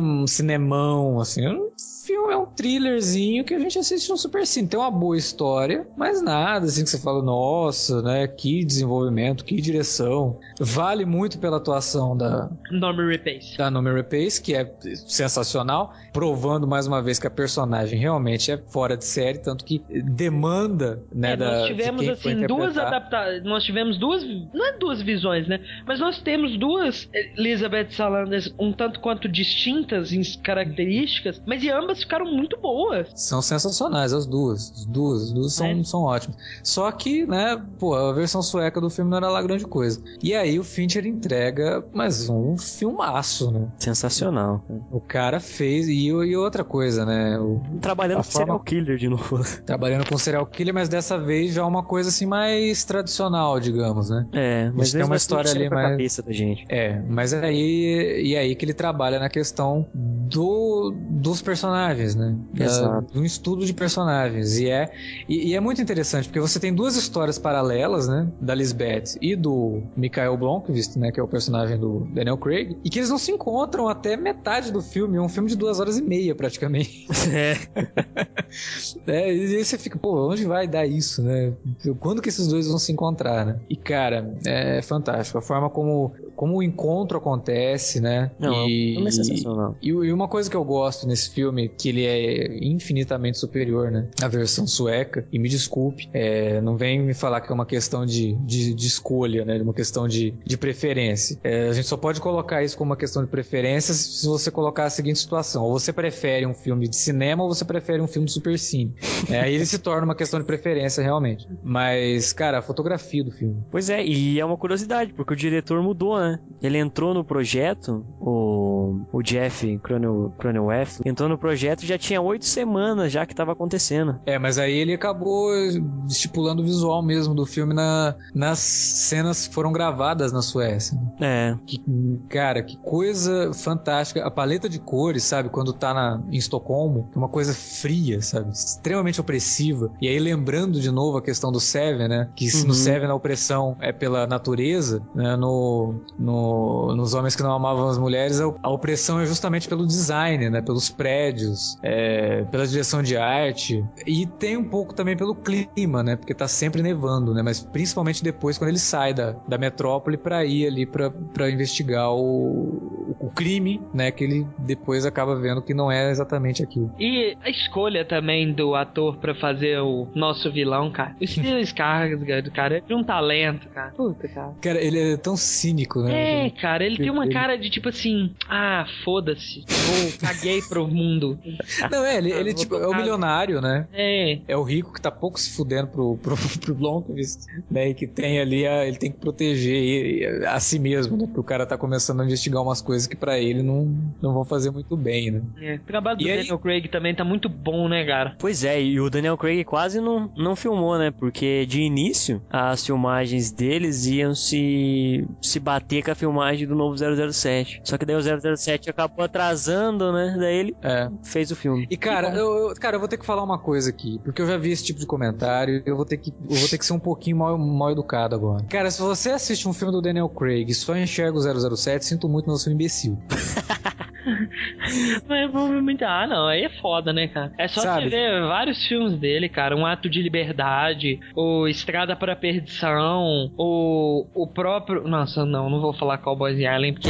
cinemão, assim. É um thrillerzinho que a gente assiste no Supercine. Tem uma boa história, mas nada assim que você fala, nossa, né? Que desenvolvimento, que direção. Vale muito pela atuação da Noomi Rapace, que é sensacional, provando mais uma vez que a personagem realmente é fora de série, tanto que demanda, né? Nós tivemos assim nós tivemos duas visões, né? Mas nós temos duas Elizabeth Salanders um tanto quanto distintas em características, mas e ambas ficaram muito boas. São sensacionais as duas. As duas são ótimas. Só que, né, pô, a versão sueca do filme não era lá grande coisa. E aí o Fincher entrega mais um filmaço, né? Sensacional. O cara fez, e outra coisa, né? Trabalhando com serial killer de novo. Trabalhando com serial killer, mas dessa vez já uma coisa assim mais tradicional, digamos, né? Mas tem uma história ali mais... cabeça da gente. Mas aí que ele trabalha na questão dos personagens, personagens, né? Exato. Um estudo de personagens. E é muito interessante, porque você tem duas histórias paralelas, né? Da Lisbeth e do Michael Blomkvist, né? Que é o personagem do Daniel Craig. E que eles não se encontram até metade do filme. É um filme de 2h30, praticamente. E aí você fica, pô, onde vai dar isso, né? Quando que esses dois vão se encontrar, né? E, cara, é fantástico. A forma como o encontro acontece, né? Não, é sensacional. E uma coisa que eu gosto nesse filme, que ele é infinitamente superior, né? A versão sueca, e me desculpe, não vem me falar que é uma questão de escolha, né? Uma questão de preferência. A gente só pode colocar isso como uma questão de preferência se você colocar a seguinte situação: ou você prefere um filme de cinema ou você prefere um filme de supercine. Aí ele se torna uma questão de preferência, realmente. Mas, cara, a fotografia do filme. Pois é, e é uma curiosidade, porque o diretor mudou, né? Ele entrou no projeto, o Jeff Cronenweth entrou no projeto e já tinha 8 semanas já que estava acontecendo. Mas aí ele acabou estipulando o visual mesmo do filme nas cenas que foram gravadas na Suécia. Cara, que coisa fantástica. A paleta de cores, sabe? Quando tá em Estocolmo, é uma coisa fria, sabe? Extremamente opressiva. E aí lembrando de novo a questão do Seven, né? Que no Seven a opressão é pela natureza, né? Nos Homens que Não Amavam as Mulheres, a opressão é justamente pelo design, né? Pelos prédios, pela direção de arte, e tem um pouco também pelo clima, né? Porque tá sempre nevando, né? Mas principalmente depois, quando ele sai da metrópole pra ir ali pra investigar o crime, né? Que ele depois acaba vendo que não é exatamente aquilo. E a escolha também do ator pra fazer o nosso vilão, cara. O Stellan Skarsgård, cara, é de um talento, cara. Puta, cara. Cara, ele é tão cínico, né? Cara, ele tem uma cara de tipo assim, foda-se, caguei pro mundo. Não, ele tipo, é o milionário, né? É o rico que tá pouco se fudendo pro Blomkvist, né? E que tem ali, ele tem que proteger a si mesmo, né? Porque o cara tá começando a investigar umas coisas que pra ele não vão fazer muito bem, né? O trabalho do Daniel Craig também tá muito bom, né, cara? Pois é, e o Daniel Craig quase não filmou, né? Porque de início, as filmagens deles iam se bater com a filmagem do novo 007. Só que daí o 007 acabou atrasando, né? Daí ele fez o filme. E, cara, eu vou ter que falar uma coisa aqui, porque eu já vi esse tipo de comentário, eu vou ter que ser um pouquinho mal educado agora. Cara, se você assiste um filme do Daniel Craig e só enxerga o 007, sinto muito, mas eu sou um imbecil. Mas provavelmente, não, aí é foda, né, cara? É só você ver vários filmes dele, cara. Um Ato de Liberdade, o Estrada para a Perdição, o próprio... Nossa, não vou falar Cowboys Island, porque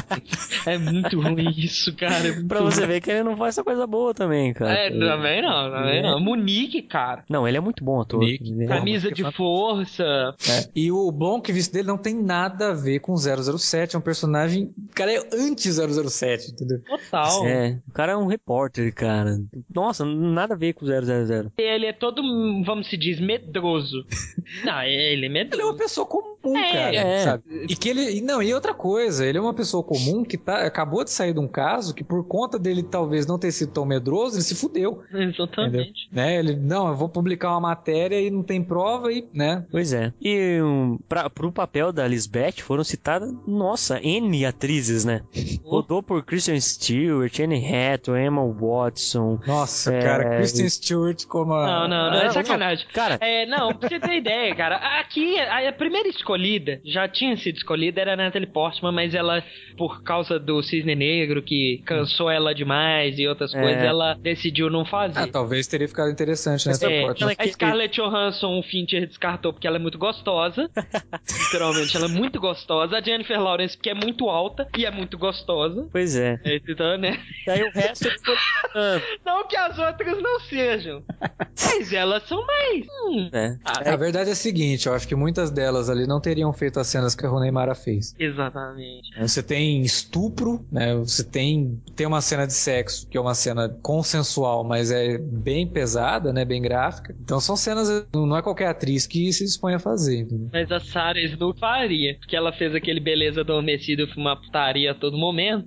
é muito ruim isso, cara. Pra você ver que ele não faz essa coisa boa também, cara. Também não. Munique, cara. Não, ele é muito bom ator. Camisa de Força. E o Blomkvist dele não tem nada a ver com 007, é um personagem... Cara, é anti-007, entendeu? Total. O cara é um repórter, cara. Nossa, nada a ver com 000. Ele é todo, vamos se dizer, medroso. Não, ele é medroso. Ele é uma pessoa comum, cara, sabe? E que ele... Não, e outra coisa, ele é uma pessoa comum que acabou de sair de um caso que por conta dele talvez não ter sido tão medroso, ele se fudeu. Exatamente. Né? Ele, eu vou publicar uma matéria e não tem prova e, né? Pois é. E pro papel da Lisbeth foram citadas, nossa, N atrizes, né? Rodou por Kristen Stewart, Anne Hathaway, Emma Watson. Nossa, cara, Kristen Stewart como a... Não, é sacanagem. Cara... pra você ter ideia, cara, aqui a primeira escolhida, já tinha sido escolhida, era a Natalie Portman, mas ela, por causa do Cisne Negro, que cansou ela demais e outras coisas, ela decidiu não fazer. Talvez teria ficado interessante nessa Portman. A Scarlett Johansson, o Fincher descartou porque ela é muito gostosa. Literalmente, ela é muito gostosa. A Jennifer Lawrence, porque é muito alta e é muito gostosa. Pois é. Então, né? E aí o resto foi... Não que as outras não sejam, mas elas são mais... A verdade é a seguinte, eu acho que muitas delas ali não teriam feito as cenas que a Rooney Mara fez. Exatamente. Você tem estupro, né? Você tem uma cena de sexo, que é uma cena consensual, mas é bem pesada, né? Bem gráfica. Então são cenas... Não é qualquer atriz que se dispõe a fazer, entendeu? Mas a Sarah Snook faria, porque ela fez aquele Beleza Adormecida, uma putaria a todo momento.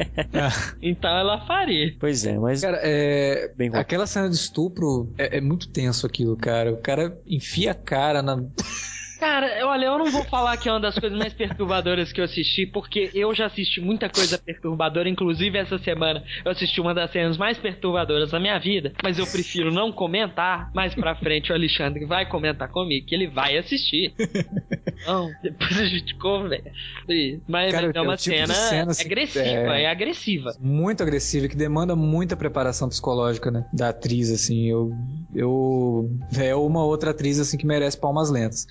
Então ela faria. Pois é, mas... Cara, aquela cena de estupro é muito tenso aquilo, cara. O cara enfia a cara na... Cara, olha, eu não vou falar que é uma das coisas mais perturbadoras que eu assisti, porque eu já assisti muita coisa perturbadora, inclusive essa semana eu assisti uma das cenas mais perturbadoras da minha vida, mas eu prefiro não comentar. Mais pra frente o Alexandre vai comentar comigo, que ele vai assistir. Então, depois a gente conversa. Mas Cara, é uma tipo cena assim, agressiva, agressiva. Muito agressiva, que demanda muita preparação psicológica, né? Da atriz, assim. É uma outra atriz, assim, que merece palmas lentas.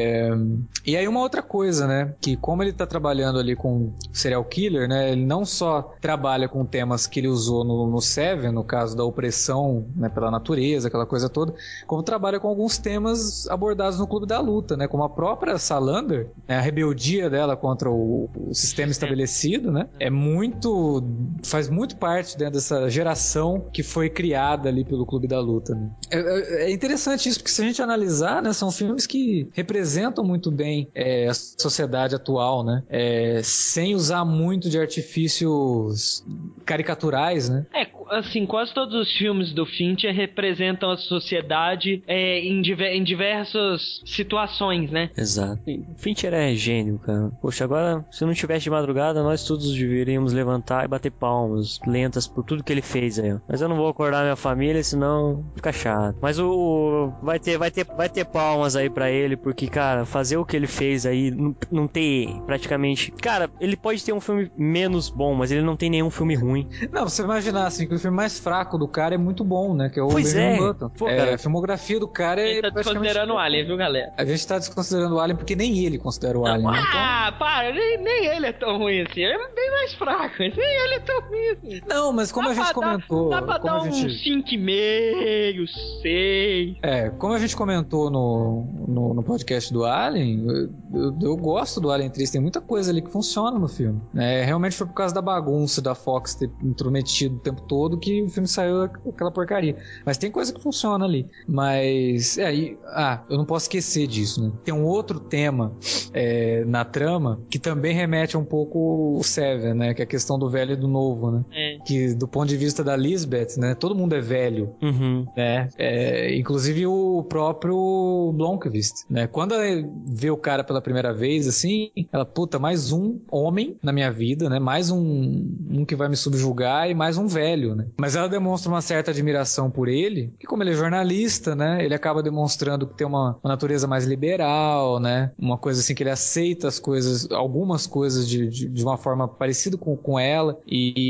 E aí uma outra coisa, né? Que como ele tá trabalhando ali com serial killer, né? Ele não só trabalha com temas que ele usou no Seven, no caso da opressão, né, pela natureza, aquela coisa toda, como trabalha com alguns temas abordados no Clube da Luta, né? Como a própria Salander, né, a rebeldia dela contra o sistema estabelecido, né? Faz muito parte, né, dessa geração que foi criada ali pelo Clube da Luta, né? É interessante isso, porque se a gente analisar, né, são filmes que representam muito bem a sociedade atual, né? Sem usar muito de artifícios caricaturais, né? Assim, quase todos os filmes do Fincher representam a sociedade em diversas situações, né? Exato. Fincher é gênio, cara. Poxa, agora, se não tivesse de madrugada, nós todos deveríamos levantar e bater palmas lentas por tudo que ele fez aí, ó. Mas eu não vou acordar minha família, senão fica chato. Mas vai ter palmas aí pra ele, porque, cara, fazer o que ele fez aí, não ter praticamente... Cara, ele pode ter um filme menos bom, mas ele não tem nenhum filme ruim. Não, você imaginar, assim, que o filme mais fraco do cara é muito bom, né? Que é o Benjamin Button. Pô, cara, a filmografia do cara é... A gente tá desconsiderando o Alien, viu, galera? A gente tá desconsiderando o Alien porque nem ele considera o Alien. Né? Para, nem ele é tão ruim assim. Ele é bem mais fraco, nem ele é tão ruim assim. Não, mas como a gente comentou... Dá pra dar um 5,5, 6. Como a gente comentou no podcast do Alien, eu gosto do Alien 3, tem muita coisa ali que funciona no filme. Realmente foi por causa da bagunça da Fox ter intrometido o tempo todo que o filme saiu aquela porcaria. Mas tem coisa que funciona ali. Mas, eu não posso esquecer disso, né? Tem um outro tema na trama que também remete um pouco o Seven, né? Que é a questão do velho e do novo, né? Que do ponto de vista da Lisbeth, né? Todo mundo é velho, né? Inclusive o próprio Blomqvist, né? Quando ela vê o cara pela primeira vez, assim, ela, puta, mais um homem na minha vida, né? Mais um que vai me subjugar e mais um velho, né? Mas ela demonstra uma certa admiração por ele, que como ele é jornalista, né? Ele acaba demonstrando que tem uma natureza mais liberal, né? Uma coisa assim que ele aceita as coisas, algumas coisas de uma forma parecida com ela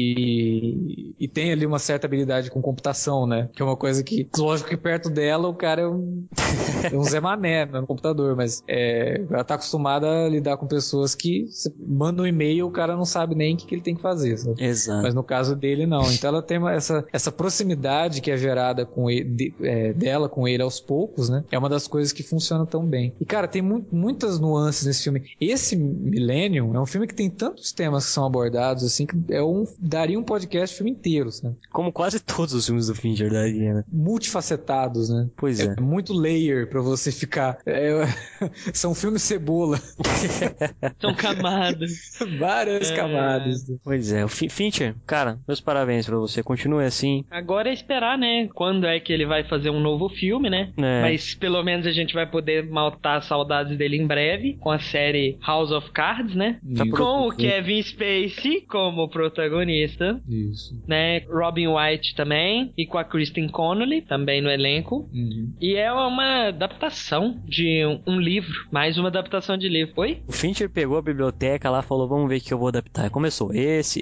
e tem ali uma certa habilidade com computação, né? Que é uma coisa que, lógico que perto dela o cara é um Zé Mané no computador, mas ela tá acostumada a lidar com pessoas que você manda um e-mail e o cara não sabe nem o que ele tem que fazer, sabe? Exato. Mas no caso dele não, então ela tem essa proximidade que é gerada com ele, dela com ele aos poucos, né? É uma das coisas que funciona tão bem. E cara, tem muitas nuances nesse filme. Esse Millennium é um filme que tem tantos temas que são abordados assim que daria um podcast filme inteiro, sabe? Como quase todos os filmes do Fincher daria, né? Multifacetados, né? Pois é. Muito layer pra você ficar. São filmes cebola. São camadas. Várias camadas. Pois é. O Fincher, cara, meus parabéns pra você. Continue assim. Agora é esperar, né? Quando é que ele vai fazer um novo filme, né? Mas pelo menos a gente vai poder matar saudades dele em breve com a série House of Cards, né? Com o Kevin Spacey como protagonista. Isso. Né? Robin Wright também. E com a Kristen Connolly também no elenco. E é uma adaptação de um livro. Mais uma adaptação de livro. Oi? O Fincher pegou a biblioteca lá e falou, vamos ver o que eu vou adaptar. Começou. Esse.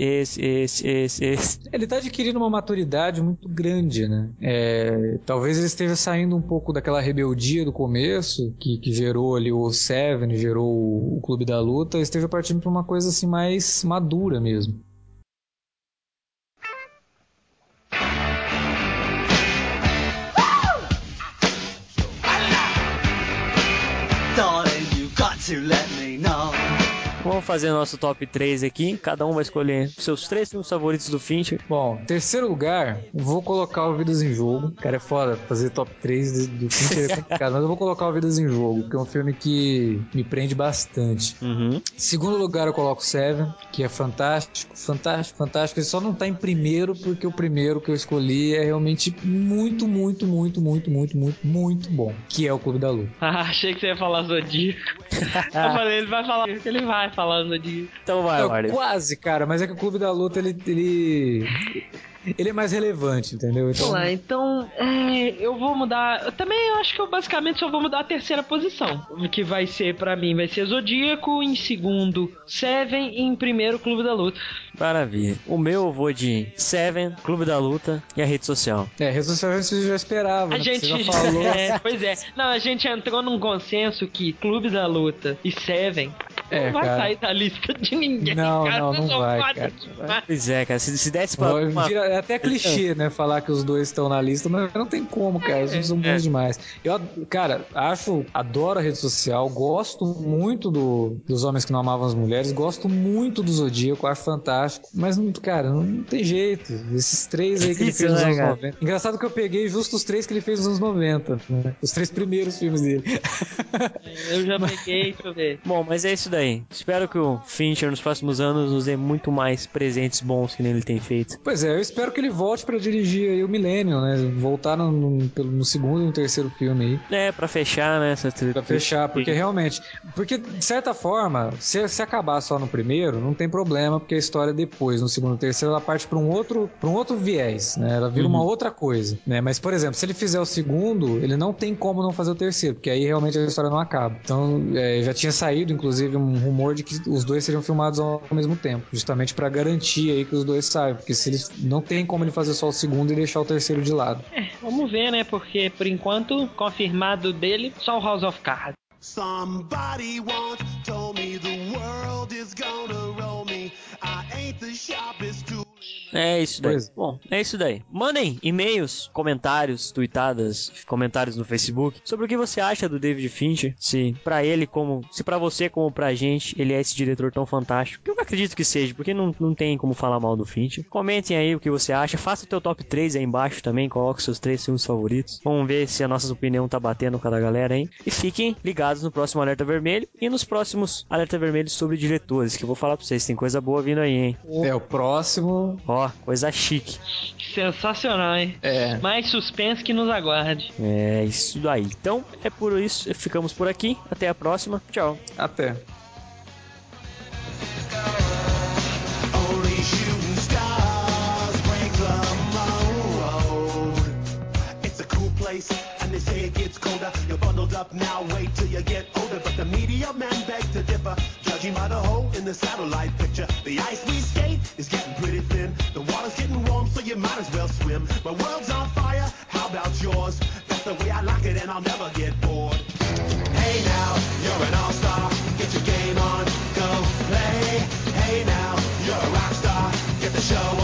Ele tá adquirindo uma maturidade muito grande, né? Talvez ele esteja saindo um pouco daquela rebeldia do começo, que gerou ali o Seven, gerou o Clube da Luta, esteja partindo pra uma coisa assim mais madura mesmo. Darling, you got to let me know. Vamos fazer nosso top 3 aqui. Cada um vai escolher seus 3 filmes favoritos do Fincher. Bom, terceiro lugar, vou colocar o Vidas em Jogo. Cara, é foda fazer top 3 do Fincher é complicado, mas eu vou colocar o Vidas em Jogo, que é um filme que me prende bastante. Segundo lugar, eu coloco Seven, que é fantástico. Ele só não tá em primeiro porque o primeiro que eu escolhi é realmente muito bom, que é o Clube da Luta. Achei que você ia falar Zodíaco. Eu falei, ele vai falar Zodíaco. Então vai, quase, cara, mas é que o Clube da Luta, ele é mais relevante, entendeu? Vamos lá, então eu vou mudar. Eu também acho que eu basicamente só vou mudar a terceira posição. O que vai ser pra mim vai ser Zodíaco, em segundo Seven e em primeiro Clube da Luta. Maravilha. O meu eu vou de Seven, Clube da Luta e a rede social. A rede social você já esperava, a gente você já falou. Pois é. Não, a gente entrou num consenso que Clube da Luta e Seven não vai sair da lista de ninguém. Não, cara. Não vai, cara. Pois é, cara. Se desse pra... É até clichê, né? Falar que os dois estão na lista, mas não tem como, cara. Os dois são bons demais. Eu, cara, adoro a rede social, gosto muito dos Homens que Não Amavam as Mulheres, gosto muito do Zodíaco, acho fantástico. Mas, cara, não tem jeito. Esses 3 aí que ele fez nos anos 90. Engraçado que eu peguei justo os 3 que ele fez nos anos 90, né? Os 3 primeiros filmes dele. Eu já peguei, deixa eu ver. Bom, mas é isso daí. Espero que o Fincher nos próximos anos nos dê muito mais presentes bons que nem ele tem feito. Pois é, eu espero que ele volte pra dirigir aí o Millennium, né? Voltar no segundo e no terceiro filme aí. Pra fechar, né? Pra fechar, porque realmente... Porque, de certa forma, se acabar só no primeiro, não tem problema, porque a história depois, no segundo e terceiro, ela parte pra um outro viés, né? Ela vira uma outra coisa, né? Mas, por exemplo, se ele fizer o segundo, ele não tem como não fazer o terceiro, porque aí realmente a história não acaba. Então, já tinha saído, inclusive, um rumor de que os dois seriam filmados ao mesmo tempo, justamente pra garantir aí que os dois saiam, porque se eles não tem como ele fazer só o segundo e deixar o terceiro de lado. Vamos ver, né? Porque, por enquanto, confirmado dele, só o House of Cards. Somebody once told me the world is gonna roll me. I ain't the sharpest tool. É isso daí. Bom, é isso daí. Mandem e-mails, comentários, tweetadas, comentários no Facebook sobre o que você acha do David Fincher. Se pra você como pra gente, ele é esse diretor tão fantástico. Que eu acredito que seja, porque não tem como falar mal do Fincher. Comentem aí o que você acha. Faça o teu top 3 aí embaixo também. Coloque seus 3 filmes favoritos. Vamos ver se a nossa opinião tá batendo com a da galera, hein? E fiquem ligados no próximo Alerta Vermelho e nos próximos Alerta Vermelhos sobre diretores, que eu vou falar pra vocês. Tem coisa boa vindo aí, hein? O próximo... Ó, coisa chique. Sensacional, hein? Mais suspense que nos aguarde. É isso daí. Então, é por isso. Ficamos por aqui. Até a próxima. Tchau. Até. And they say it gets colder. You're bundled up now, wait till you get older. But the media men beg to differ, judging by the hole in the satellite picture. The ice we skate is getting pretty thin. The water's getting warm, so you might as well swim. My world's on fire, how about yours? That's the way I like it, and I'll never get bored. Hey now, you're an all-star. Get your game on, go play. Hey now, you're a rock star. Get the show